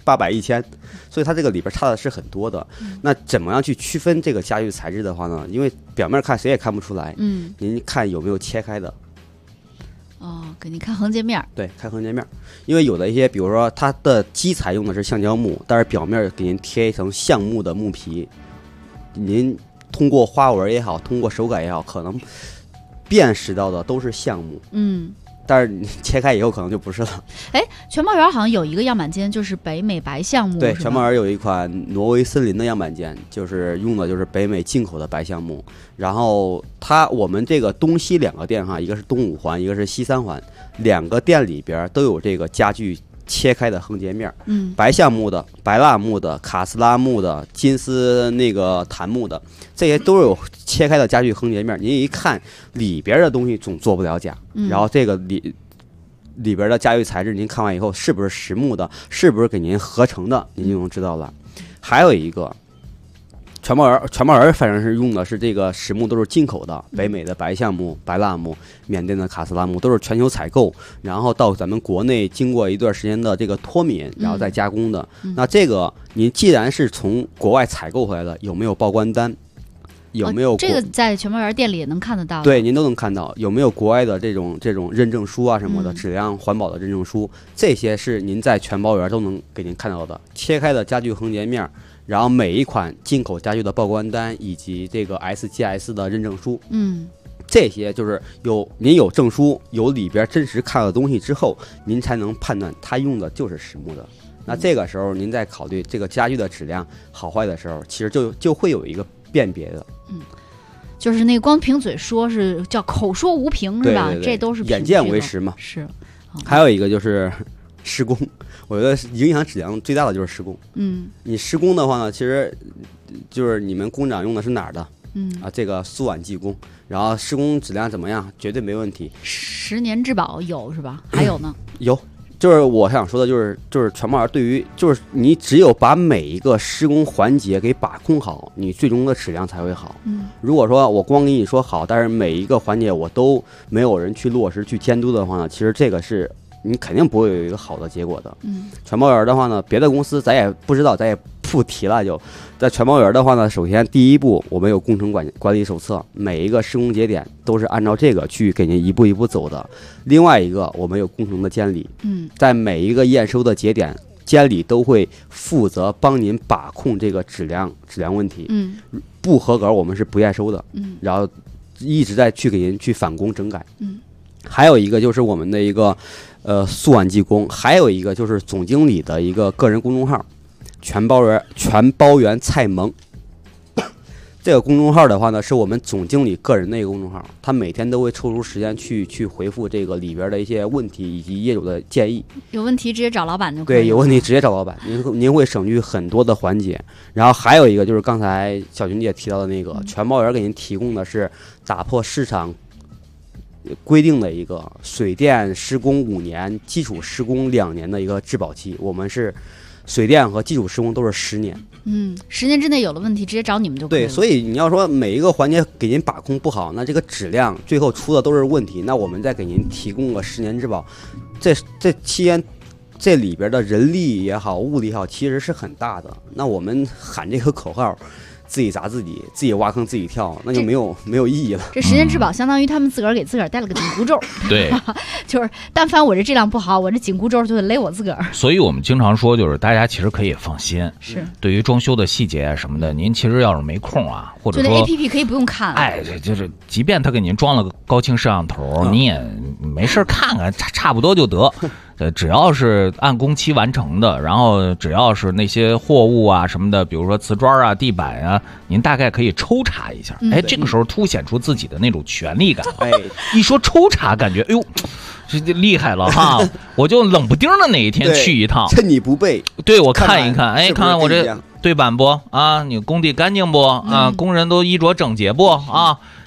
800、1000，所以它这个里边差的是很多的。那怎么样去区分这个家具材质的话呢？因为表面看谁也看不出来，您看有没有切开的。 给您看横截面。 对，看横截面，因为有的一些，比如说它的基材用的是橡胶木，但是表面给您贴一层橡木的木皮，您通过花纹也好，通过手感也好，可能辨识到的都是橡木。但是你切开以后可能就不是了。 全包园好像有一个样板间，就是北美白橡木。 对，全包园有一款挪威森林的样板间，就是用的就是北美进口的白橡木。然后我们这个东西2个店哈，一个是东5环，一个是西3环，2个店里边都有这个家具切开的横截面。白橡木的、白蜡木的、卡斯拉木的、金丝那个檀木的，这些都有切开的家具横截面。您一看里边的东西总做不了假，然后这个里边的家具材质，您看完以后是不是实木的，是不是给您合成的，您就能知道了。还有一个，全包园反正是用的是这个实木，都是进口的，北美的白橡木、白蜡木、缅甸的卡斯拉木，都是全球采购，然后到咱们国内经过一段时间的这个脱敏，然后再加工的。那这个您既然是从国外采购回来的，有没有报关单？有没有这个在全包园店里也能看得到？ 对，您都能看到有没有国外的这种认证书啊什么的，质量环保的认证书，这些是您在全包园都能给您看到的。切开的家具横截面，然后每一款进口家具的报关单以及这个 SGS 的认证书，这些就是您有证书，有里边真实看到的东西之后，您才能判断它用的就是实木的。那这个时候您在考虑这个家具的质量好坏的时候，其实就会有一个辨别的。 就是那光凭嘴说是叫口说无凭是吧？ 对对对， 这都是眼见为实嘛。 是。 还有一个就是施工，我觉得影响质量最大的就是施工。你施工的话呢，其实就是你们工长用的是哪儿的？这个苏皖技工，然后施工质量怎么样？绝对没问题。 10年质保有是吧？还有呢？ 有。就是我想说的，就是全包园对于，就是你只有把每一个施工环节给把控好，你最终的质量才会好。如果说我光跟你说好，但是每一个环节我都没有人去落实去监督的话呢，其实这个是你肯定不会有一个好的结果的。全包园的话呢，别的公司咱也不知道，咱也不提了。就在全包园的话呢，首先第一步，我们有工程管理手册，每一个施工节点都是按照这个去给您一步一步走的。另外一个，我们有工程的监理，在每一个验收的节点，监理都会负责帮您把控这个质量问题。不合格我们是不验收的。然后一直在去给您去返工整改。还有一个就是我们的一个苏皖技工，还有一个就是总经理的一个个人公众号，全包园菜萌。这个公众号的话呢，是我们总经理个人的一个公众号，他每天都会抽出时间去回复这个里边的一些问题以及业主的建议。 有问题直接找老板就可以了。 对，有问题直接找老板，您会省去很多的环节。然后还有一个就是刚才小群姐提到的那个，全包园给您提供的是打破市场规定的一个水电施工5年，基础施工2年的一个质保期。我们是水电和基础施工都是10年。 10年之内有了问题直接找你们就可以了。 对，所以你要说每一个环节给您把控不好，那这个质量最后出的都是问题，那我们再给您提供个10年质保，这期间这里边的人力也好，物力也好，其实是很大的。那我们喊这个口号，自己砸自己，自己挖坑自己跳，那就没有意义了。 这10年质保相当于他们自个儿给自个儿带了个紧箍咒。 对， 就是但凡我这质量不好，我这紧箍咒就得勒我自个儿。 所以我们经常说，就是大家其实可以放心， 是对于装修的细节什么的，您其实要是没空啊，或者说就那 APP 可以不用看了。 就是即便他给您装了个高清摄像头，你也没事看看，差不多就得。只要是按工期完成的，然后只要是那些货物啊什么的，比如说瓷砖啊、地板啊，您大概可以抽查一下。这个时候凸显出自己的那种权力感。一说抽查，感觉哎呦，这厉害了哈！我就冷不丁的哪一天去一趟， 趁你不备， 对我看一看，看看我这对板不啊？你工地干净不啊？工人都衣着整洁不啊？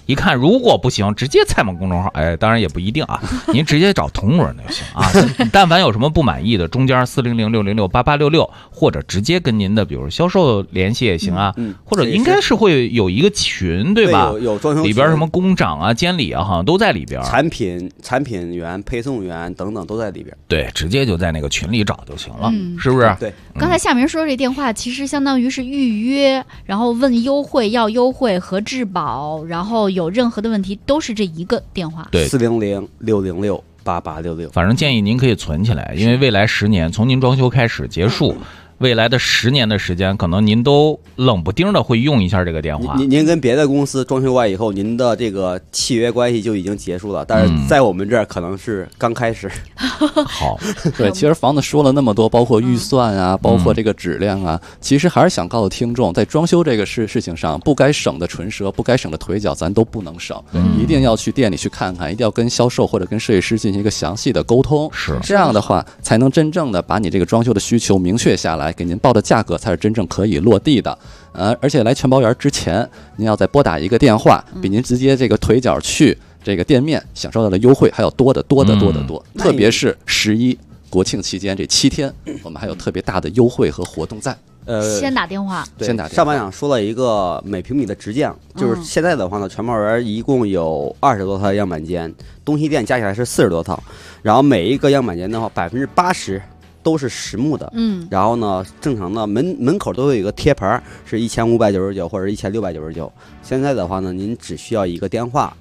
一看如果不行，直接采访公众号，哎，当然也不一定啊，您直接找同路人就行啊。但凡有什么不满意的，中间400-606-8866，或者直接跟您的比如销售联系也行啊，或者应该是会有一个群，对吧？ 有装修群， 里边什么工长啊、监理啊，好像都在里边。 产品员、配送员等等都在里边。 对，直接就在那个群里找就行了，是不是？ 对。 刚才夏明说这电话其实相当于是预约，然后问优惠、要优惠和质保，然后有任何的问题都是这一个电话。 对 ，400-606-8866。 反正建议您可以存起来，因为未来10年从您装修开始结束。未来的10年的时间，可能您都冷不丁的会用一下这个电话。 您跟别的公司装修完以后，您的这个契约关系就已经结束了，但是在我们这儿可能是刚开始。 好， 对，其实房子说了那么多，包括预算啊，包括这个质量啊，其实还是想告诉听众，在装修这个事情上，不该省的唇舌，不该省的腿脚，咱都不能省，一定要去店里去看看，一定要跟销售或者跟设计师进行一个详细的沟通， 是这样的话，才能真正的把你这个装修的需求明确下来。给您报的价格才是真正可以落地的，而且来全包园之前，您要再拨打一个电话，比您直接这个腿脚去这个店面享受到的优惠还要多得多。特别是11国庆期间这7天，我们还有特别大的优惠和活动在。 先打电话。 对，上半场说了一个每平米的直降，就是现在的话呢，全包园一共有20多套样板间，东西店加起来是40多套，然后每一个样板间的话80%。都是实木的，然后呢，正常的门口都会有一个贴牌，是1599或者1699。现在的话呢，您只需要一个电话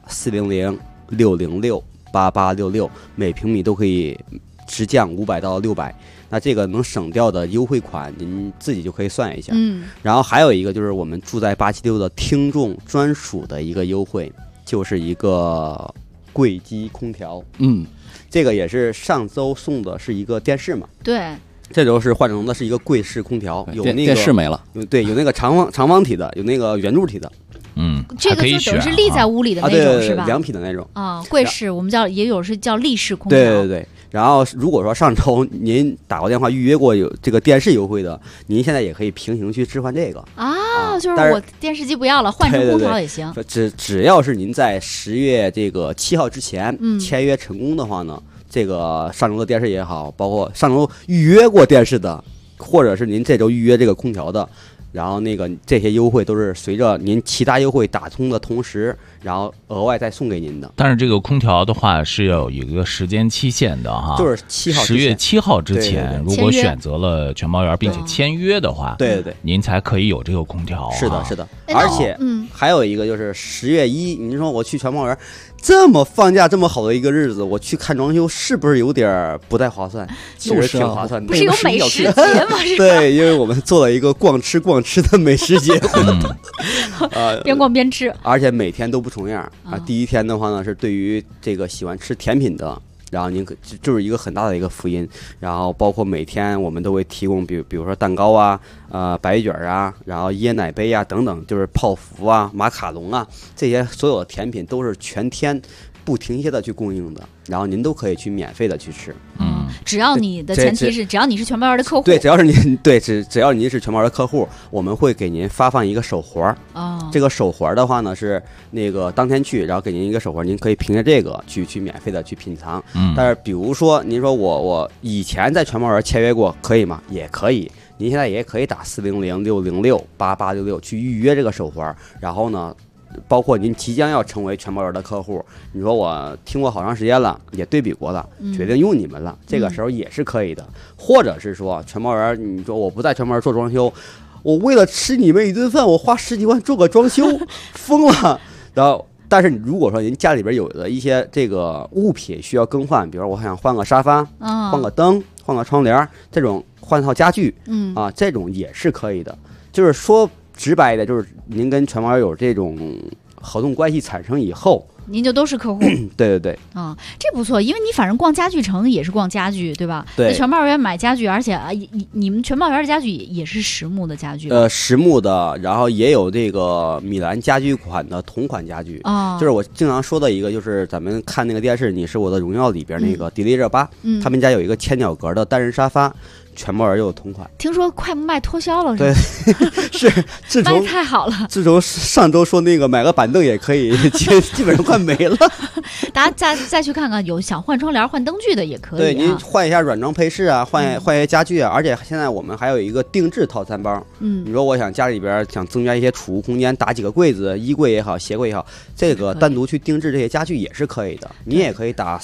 400-606-8866，每平米都可以直降500到600。那这个能省掉的优惠款，您自己就可以算一下。然后还有一个就是我们住在876的听众专属的一个优惠，就是一个柜机空调。这个也是上周送的是一个电视嘛？ 对， 这周是换成的是一个柜式空调，有那个电视没了， 对，有那个长方体的，有那个圆柱体的， 这个就等于是立在屋里的那种，是吧 ？2匹的那种啊，柜式我们也有是叫立式空调， 对。然后如果说上周您打过电话预约过有这个电视优惠的，您现在也可以平行去置换这个啊，就是我电视机不要了，换成空调也行。 只要是您在10月这个7号之前签约成功的话呢，这个上周的电视也好，包括上周预约过电视的，或者是您这周预约这个空调的。然后这些优惠都是随着您其他优惠打通的同时，然后额外再送给您的。 但是这个空调的话是要有一个时间期限的哈， 就是10 月7号之前，如果选择了全包园并且签约的话， 对， 您才可以有这个空调。 是的，而且还有一个就是10月1，您说我去全包园。这么放假这么好的一个日子，我去看装修是不是有点不太划算？其实挺划算的。 不是有美食节吗？ 对，因为我们做了一个逛吃的美食节， 边逛边吃， 而且每天都不重样啊。第一天的话呢，是对于这个喜欢吃甜品的。然后您就是一个很大的一个福音，然后包括每天我们都会提供，比如说蛋糕啊，白卷啊，然后椰奶杯啊等等，就是泡芙啊、马卡龙啊，这些所有的甜品都是全天不停歇的去供应的，然后您都可以去免费的去吃。 只要你的前提是，只要你是全包园的客户。 对，只要是您只要您是全包园的客户，我们会给您发放一个手环。这个手环的话呢，是那个当天去，然后给您一个手环，您可以凭着这个去免费的去品尝。但是比如说您说我以前在全包园签约过，可以吗？也可以。您现在也可以打400-606-8866去预约这个手环，然后呢。包括您即将要成为全包园的客户，你说我听过好长时间了，也对比过了，决定用你们了，这个时候也是可以的。或者是说全包园，你说我不在全包园做装修，我为了吃你们一顿饭，我花10几万做个装修，疯了。然后，但是如果说您家里边有的一些这个物品需要更换，比如说我想换个沙发，换个灯，换个窗帘，这种换套家具，这种也是可以的。就是说。直白的就是您跟全包园有这种合同关系产生以后， 您就都是客户。 对这不错，因为你反正逛家具城也是逛家具，对吧？ 对， 在全包园买家具，而且你们全包园的家具也是实木的家具。 实木的，然后也有这个米兰家居款的同款家具。就是我经常说的一个，就是咱们看那个电视《你是我的荣耀》里边那个迪丽热巴，他们家有一个千鸟格的单人沙发。 全包圆又有同款。 听说快卖脱销了， 对，是自从卖太好了。 自从上周说那个买个板凳也可以，基本上快没了。 大家再去看看，有想换窗帘、换灯具的也可以。 对，您换一下软装配饰啊，换一些家具啊，而且现在我们还有一个定制套餐包。你说我想家里边想增加一些储物空间，打几个柜子，衣柜也好，鞋柜也好，这个单独去定制这些家具也是可以的。你也可以打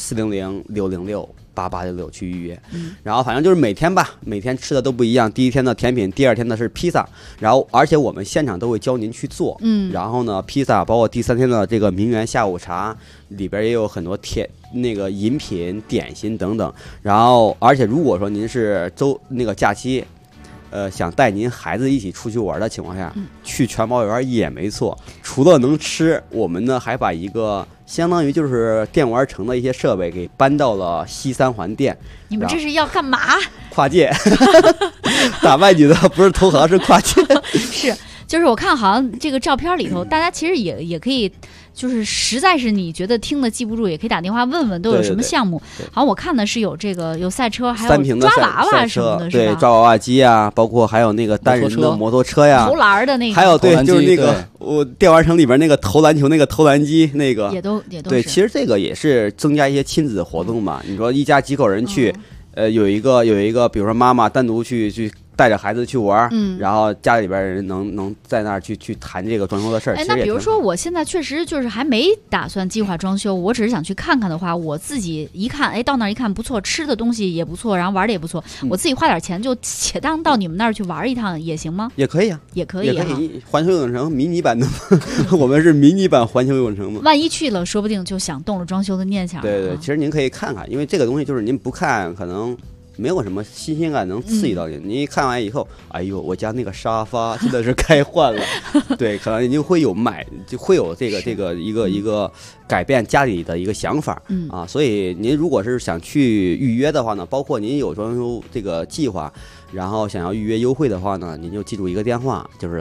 400-606-8866去预约。然后反正就是每天吧，每天吃的都不一样。第一天的甜品，第二天的是披萨，然后而且我们现场都会教您去做。然后呢，披萨包括第3天的这个名媛下午茶里边也有很多那个饮品、点心等等。然后而且如果说您是假期。想带您孩子一起出去玩的情况下，去全包园也没错。除了能吃，我们呢还把一个相当于就是电玩城的一些设备给搬到了西三环店。 你们这是要干嘛？ 跨界，打败你的不是投行是跨界。 是，就是我看好像这个照片里头，大家其实也可以。就是实在是你觉得听的记不住，也可以打电话问问都有什么项目。好像我看的是有赛车，还有抓娃娃什么的， 对，抓娃娃机啊，包括还有那个单人的摩托车呀， 投篮的那个， 还有对，就是那个我电玩城里边那个投篮球那个投篮机那个， 也都对。其实这个也是增加一些亲子活动嘛。你说一家几口人去，有一个，比如说妈妈单独去。带着孩子去玩，然后家里边人能在那儿去谈这个装修的事儿。 那比如说我现在确实就是还没打算计划装修，我只是想去看看的话，我自己一看，到那儿一看不错，吃的东西也不错，然后玩的也不错，我自己花点钱就且当到你们那儿去玩一趟也行吗？ 也可以啊， 也可以。 环球影城迷你版的，我们是迷你版环球影城嘛。 万一去了，说不定就想动了装修的念想。 对，其实您可以看看，因为这个东西就是您不看可能。没有什么新鲜感能刺激到你，你一看完以后，哎呦，我家那个沙发真的是该换了，对，可能你就会有就会有这个一个改变家里的一个想法，所以您如果是想去预约的话呢，包括您有装修这个计划，然后想要预约优惠的话呢，您就记住一个电话，就是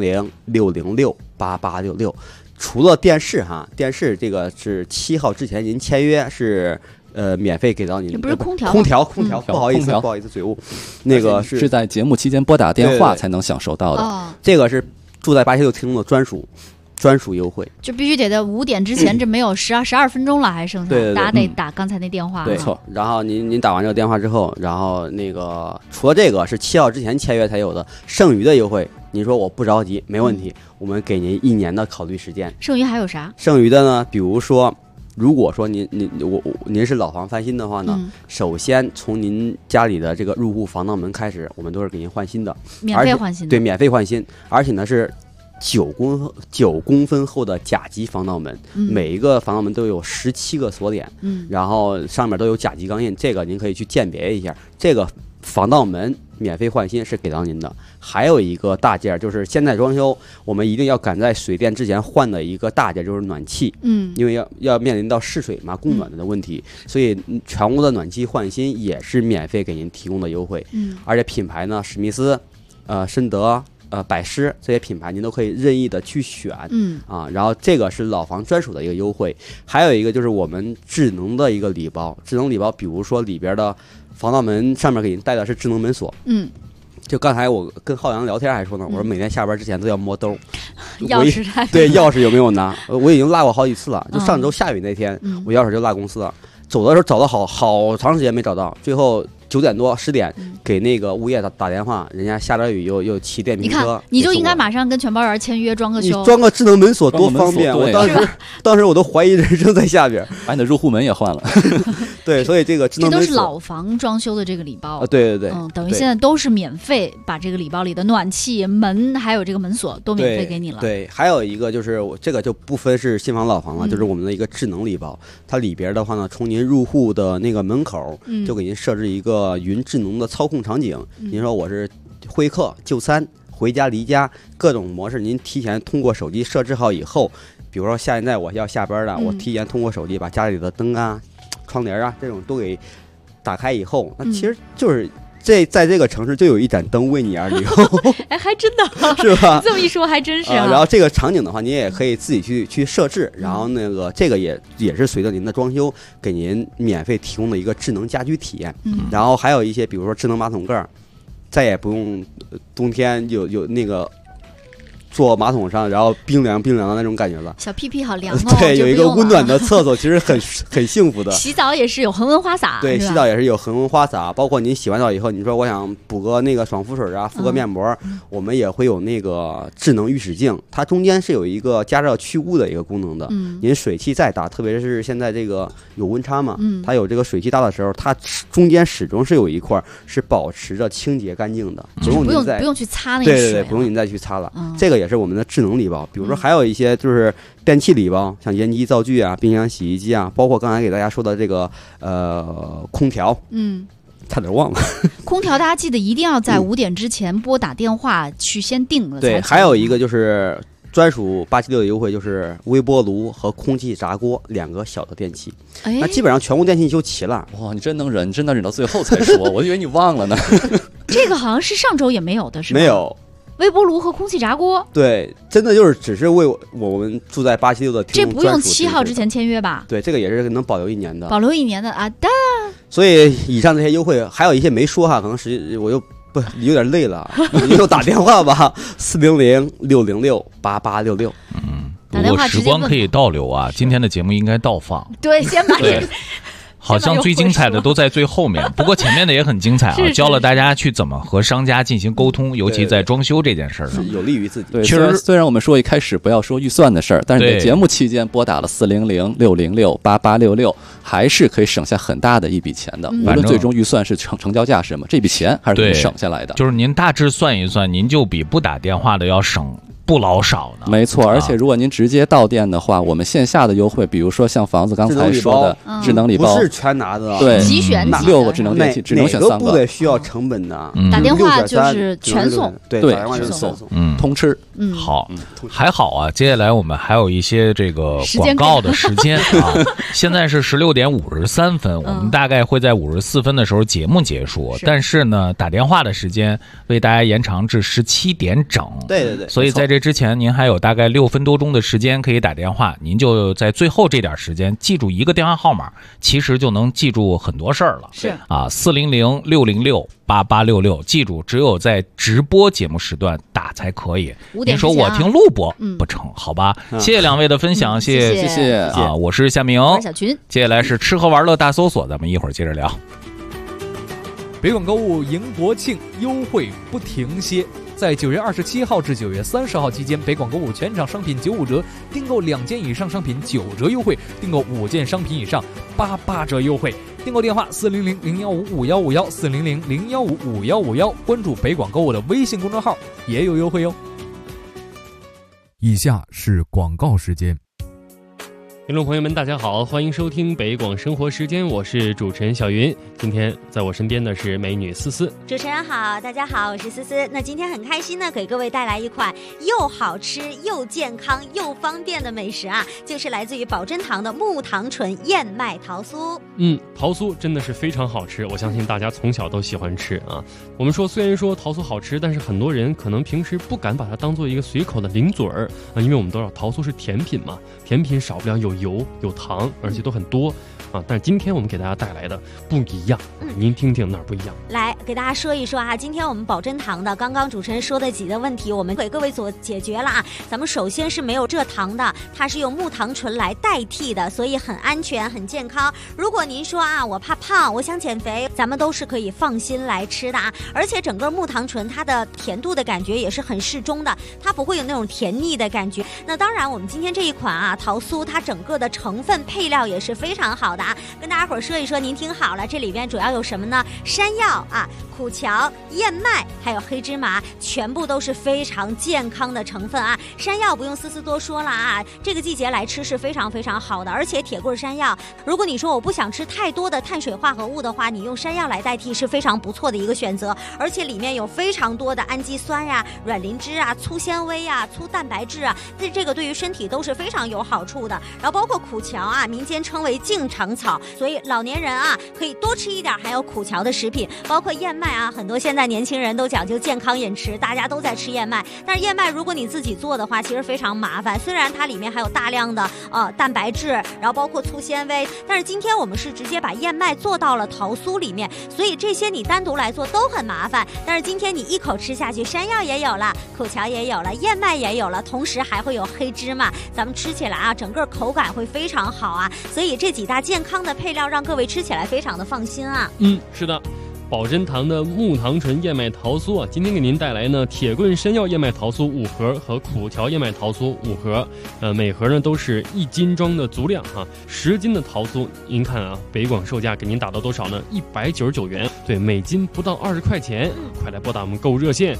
400-606-8866。除了电视这个是7号之前您签约是。免费给到您， 不是空调， 不好意思，嘴误，那个是在节目期间拨打电话才能享受到的。 这个是住在876听众的专属优惠， 就必须得在5点之前，这没有12分钟了，还剩下，大家得打刚才那电话。 没错，然后您打完这个电话之后，然后那个除了这个是7号之前签约才有的，剩余的优惠，您说我不着急，没问题，我们给您1年的考虑时间。 剩余还有啥？ 剩余的呢，比如说。如果说您是老房翻新的话呢，首先从您家里的这个入户防盗门开始，我们都是给您换新的， 免费换新的， 对，免费换新，而且呢是9公分厚的甲级防盗门，每一个防盗门都有17个锁点，然后上面都有甲级钢印，这个您可以去鉴别一下，这个防盗门免费换新是给到您的。还有一个大件就是现在装修，我们一定要赶在水电之前换的一个大件就是暖气，因为要面临到试水嘛，供暖的问题，所以全屋的暖气换新也是免费给您提供的优惠，而且品牌呢，史密斯、申德、百诗这些品牌您都可以任意的去选，然后这个是老房专属的一个优惠。还有一个就是我们智能的一个礼包，比如说里边的防盗门上面给您带的是智能门锁，就刚才我跟浩洋聊天还说呢，我说每天下班之前都要摸兜， 钥匙对钥匙有没有拿？我已经落过好几次了，就上周下雨那天，我钥匙就落公司了，走的时候找了好长时间没找到，最后9点多10点给那个物业打电话，人家下着雨又骑电瓶车， 你看你就应该马上跟全包园签约装个修， 你装个智能门锁多方便，我当时我都怀疑人生在下边， 把你的入户门也换了。 对，所以这个智能门锁这都是老房装修的这个礼包， 对， 等于现在都是免费，把这个礼包里的暖气、门还有这个门锁都免费给你了。 对，还有一个就是这个就不分是新房老房了，就是我们的一个智能礼包，它里边的话呢，从您入户的那个门口就给您设置一个云智能的操控场景，您说我是会客、就餐、回家、离家各种模式，您提前通过手机设置好以后，比如说现在我要下班了，我提前通过手机把家里的灯啊、窗帘啊这种都给打开以后，那其实就是在这个城市就有一盏灯为你而留。 哎，还真的是吧？ 这么一说还真是然后这个场景的话，您也可以自己去设置，然后那个这个也是随着您的装修给您免费提供的一个智能家居体验。然后还有一些比如说智能马桶盖， 再也不用冬天有那个坐马桶上，然后冰凉的那种感觉了。 小屁屁好凉哦。 对，有一个温暖的厕所，其实很幸福的。 洗澡也是有恒温花洒。 对，洗澡也是有恒温花洒，包括你洗完澡以后，你说我想补个那个爽肤水啊，敷个面膜，我们也会有那个智能浴室镜，它中间是有一个加热去污的一个功能的。您水汽再大，特别是现在这个有温差嘛，它有这个水汽大的时候，它中间始终是有一块是保持着清洁干净的，不用去擦那个水。 对，不用您再去擦了。这个也是我们的智能礼包，比如说还有一些就是电器礼包，像烟机、灶具啊、冰箱、洗衣机啊，包括刚才给大家说的这个空调，差点忘了。 空调大家记得一定要在5点之前拨打电话去先定了。 对，还有一个就是专属876的优惠，就是微波炉和空气炸锅2个小的电器，那基本上全屋电器就齐了。 哇，你真能忍，真的忍到最后才说，我以为你忘了呢。 这个好像是上周也没有的，是吧？ 没有。 微波炉和空气炸锅， 对，真的就是只是为我们住在876的听众专属。 这不用7号之前签约吧？ 对，这个也是能保留1年的。 保留1年的啊的。 所以以上这些优惠还有一些没说哈，可能我又有点累了，你就打电话吧，400-606-8866。 不过时光可以倒流啊，今天的节目应该倒放。 对，先把这个。 好像最精彩的都在最后面，不过前面的也很精彩啊，教了大家去怎么和商家进行沟通，尤其在装修这件事儿上， 有利于自己。 对，其实虽然我们说一开始不要说预算的事儿，但是在节目期间拨打了400-606-8866，还是可以省下很大的一笔钱的。无论最终预算是成交价是什么，这笔钱还是可以省下来的。 就是您大致算一算，您就比不打电话的要省不老少呢。 没错，而且如果您直接到店的话，我们线下的优惠，比如说像房子刚才说的智能礼包， 不是全拿的， 对， 集选 6个智能电器，只能选3个。 哪个部位需要成本的， 打电话就是全送， 对，打电话就是送， 通吃。 好，还好啊。接下来我们还有一些这个广告的时间啊。现在是16点53分，我们大概会在54分的时候节目结束，但是呢，打电话的时间为大家延长至17点整。 对， 所以在这之前，您还有大概6分多钟的时间可以打电话，您就在最后这点时间记住一个电话号码，其实就能记住很多事儿了。 是啊，400-606-8866，记住，只有在直播节目时段打才可以。您说我听录播不成，好吧？谢谢2位的分享，谢谢啊！我是夏明， 我是小群。 接下来是吃喝玩乐大搜索，咱们一会儿接着聊。 北广购物迎国庆，优惠不停歇。在9月27号至9月30号期间，北广购物全场商品95折，订购2件以上商品9折优惠，订购5件商品以上88折优惠。订购电话400-015-5151，400-015-5151，关注北广购物的微信公众号也有优惠哟。以下是广告时间。 听众朋友们，大家好，欢迎收听北广生活时间，我是主持人小云。今天在我身边的是美女思思。 主持人好，大家好，我是思思。那今天很开心呢，给各位带来一款又好吃又健康又方便的美食啊，就是来自于宝珍堂的木糖醇燕麦桃酥。 桃酥真的是非常好吃，我相信大家从小都喜欢吃啊。我们说虽然说桃酥好吃，但是很多人可能平时不敢把它当做一个随口的零嘴儿啊，因为我们都知道桃酥是甜品嘛，甜品少不了有油有糖，而且都很多啊。但是今天我们给大家带来的不一样，您听听哪儿不一样？ 来给大家说一说啊，今天我们宝珍堂的刚刚主持人说的几个问题，我们给各位所解决了啊。咱们首先是没有蔗糖的，它是用木糖醇来代替的，所以很安全很健康。如果您说啊，我怕胖，我想减肥，咱们都是可以放心来吃的啊。而且整个木糖醇它的甜度的感觉也是很适中的，它不会有那种甜腻的感觉。那当然我们今天这一款啊桃酥，它整个的成分配料也是非常好的啊，跟大家伙儿说一说，您听好了，这里边主要有什么呢？山药啊、苦荞、燕麦，还有黑芝麻，全部都是非常健康的成分啊。山药不用思思多说了啊，这个季节来吃是非常非常好的。而且铁棍山药，如果你说我不想吃太多的碳水化合物的话，你用山药来代替是非常不错的一个选择。而且里面有非常多的氨基酸呀、软磷脂啊、粗纤维啊、粗蛋白质啊， 这个对于身体都是非常有好处的。然后包括苦荞啊，民间称为净肠草，所以老年人啊可以多吃一点含有苦荞的食品，包括燕麦啊，很多现在年轻人都讲究健康饮食，大家都在吃燕麦。但是燕麦如果你自己做的话，其实非常麻烦，虽然它里面还有大量的蛋白质，然后包括粗纤维，但是今天我们是直接把燕麦做到了桃酥里面，所以这些你单独来做都很麻烦。但是今天你一口吃下去，山药也有了，苦荞也有了，燕麦也有了，同时还会有黑芝麻，咱们吃起来啊，整个口感会非常好啊。所以这几大健康的配料让各位吃起来非常的放心啊。 是的。宝珍堂的木糖醇燕麦桃酥啊，今天给您带来呢铁棍山药燕麦桃酥5盒和苦荞燕麦桃酥5盒，每盒呢都是1斤装的足量哈，10斤的桃酥，您看啊，北广售价给您打到多少呢？199元，对，每斤不到20块钱，快来拨打我们购物热线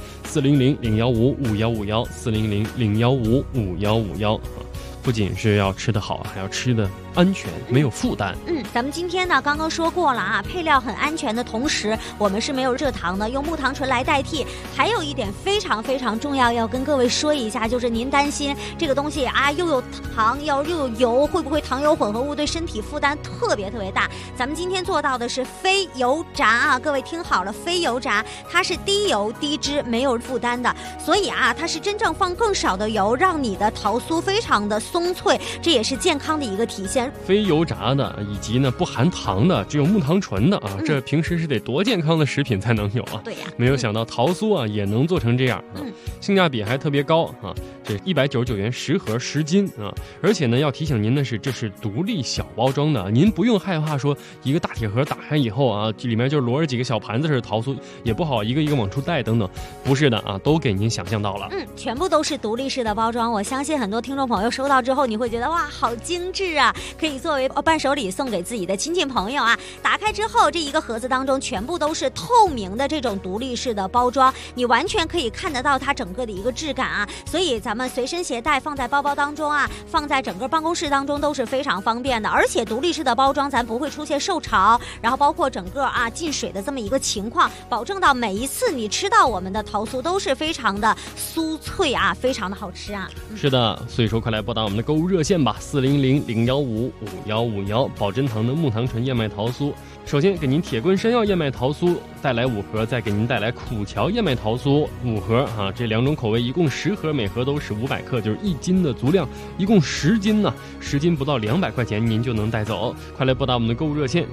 400-015-5151，400-015-5151不仅是要吃得好，还要吃得安全，没有负担。 咱们今天呢刚刚说过了啊，配料很安全的同时，我们是没有热糖的，用木糖醇来代替。还有一点非常非常重要，要跟各位说一下，就是您担心这个东西啊又有糖又有油，会不会糖油混合物对身体负担特别大？咱们今天做到的是非油炸啊，各位听好了，非油炸，它是低油低脂，没有负担的，所以啊，它是真正放更少的油，让你的桃酥非常的松脆，这也是健康的一个体现。 非油炸的以及呢不含糖的，只有木糖醇的啊，这平时是得多健康的食品才能有啊。 对呀， 没有想到桃酥啊也能做成这样啊，性价比还特别高啊，这199元10盒10斤啊，而且呢要提醒您的是，这是独立小包装的，您不用害怕说一个大铁盒打开以后啊，里面就摞着几个小盘子似的桃酥，也不好一个一个往出带等等，不是的啊，都给您想象到了。 全部都是独立式的包装，我相信很多听众朋友收到之后，你会觉得哇，好精致啊，可以作为伴手礼送给自己的亲戚朋友啊。打开之后，这一个盒子当中全部都是透明的这种独立式的包装，你完全可以看得到它整个的一个质感啊，所以咱们随身携带，放在包包当中啊，放在整个办公室当中都是非常方便的。而且独立式的包装咱不会出现受潮，然后包括整个啊进水的这么一个情况，保证到每一次你吃到我们的桃酥都是非常的酥脆啊，非常的好吃啊。 是的，所以说快来拨打我们的购物热线吧，400-015-5151，宝珍堂的木糖醇燕麦桃酥。首先给您铁棍山药燕麦桃酥带来5盒，再给您带来苦荞燕麦桃酥5盒啊，这2种口味一共10盒，每盒都是500克，就是1斤的足量，一共10斤呢，10斤不到200块钱您就能带走。快来拨打我们的购物热线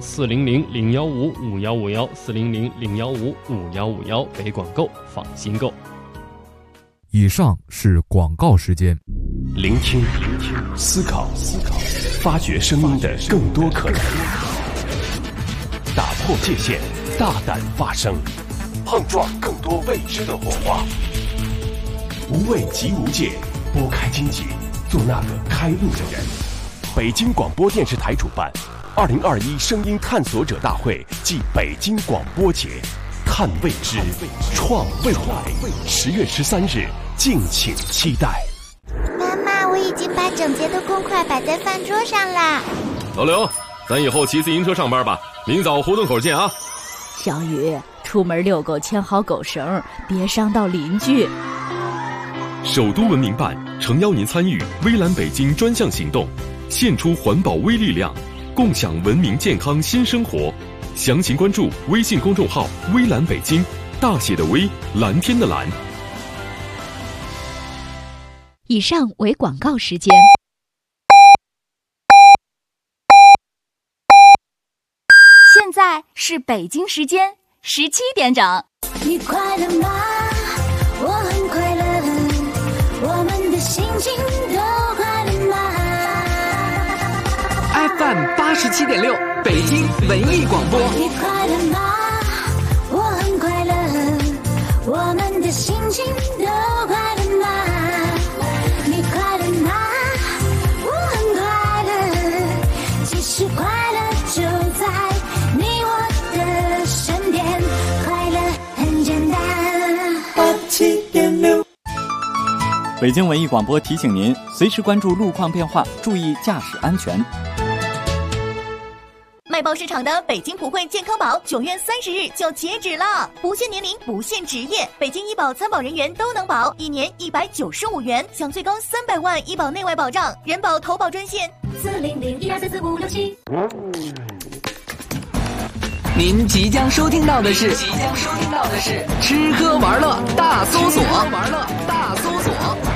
400-015-5151，400-015-5151，北广购，放心购。 以上是广告时间。 聆听，思考，发掘声音的更多可能，打破界限，大胆发声，碰撞更多未知的火花。无畏即无界，拨开荆棘，做那个开路的人。北京广播电视台主办2021声音探索者大会暨北京广播节，看未知，创未来。10月13日，敬请期待。 妈妈，我已经把整洁的公筷摆在饭桌上啦。 老刘，咱以后骑自行车上班吧，明早胡同口见啊。 小雨，出门遛狗牵好狗绳，别伤到邻居。 首都文明办诚邀您参与微蓝北京专项行动，献出环保微力量，共享文明健康新生活。详情关注微信公众号微蓝北京，大写的微，蓝天的蓝。 以上为广告时间。现在是北京时间17点整。 你快乐吗？我很快乐，我们的心情都快乐吗 ？FM 87.6，北京文艺广播。 你快乐吗？我很快乐，我们的心情都快乐吗？你快乐吗？我很快乐，其实快乐就在你我的身边，快乐很简单。87.6。 北京文艺广播提醒您，随时关注路况变化，注意驾驶安全。 买爆市场的北京普惠健康宝9月30日就截止了，不限年龄，不限职业，北京医保参保人员都能保，1年195元，享最高300万医保内外保障。人保投保专线40012344567。 您即将收听到的是吃喝玩乐大搜索。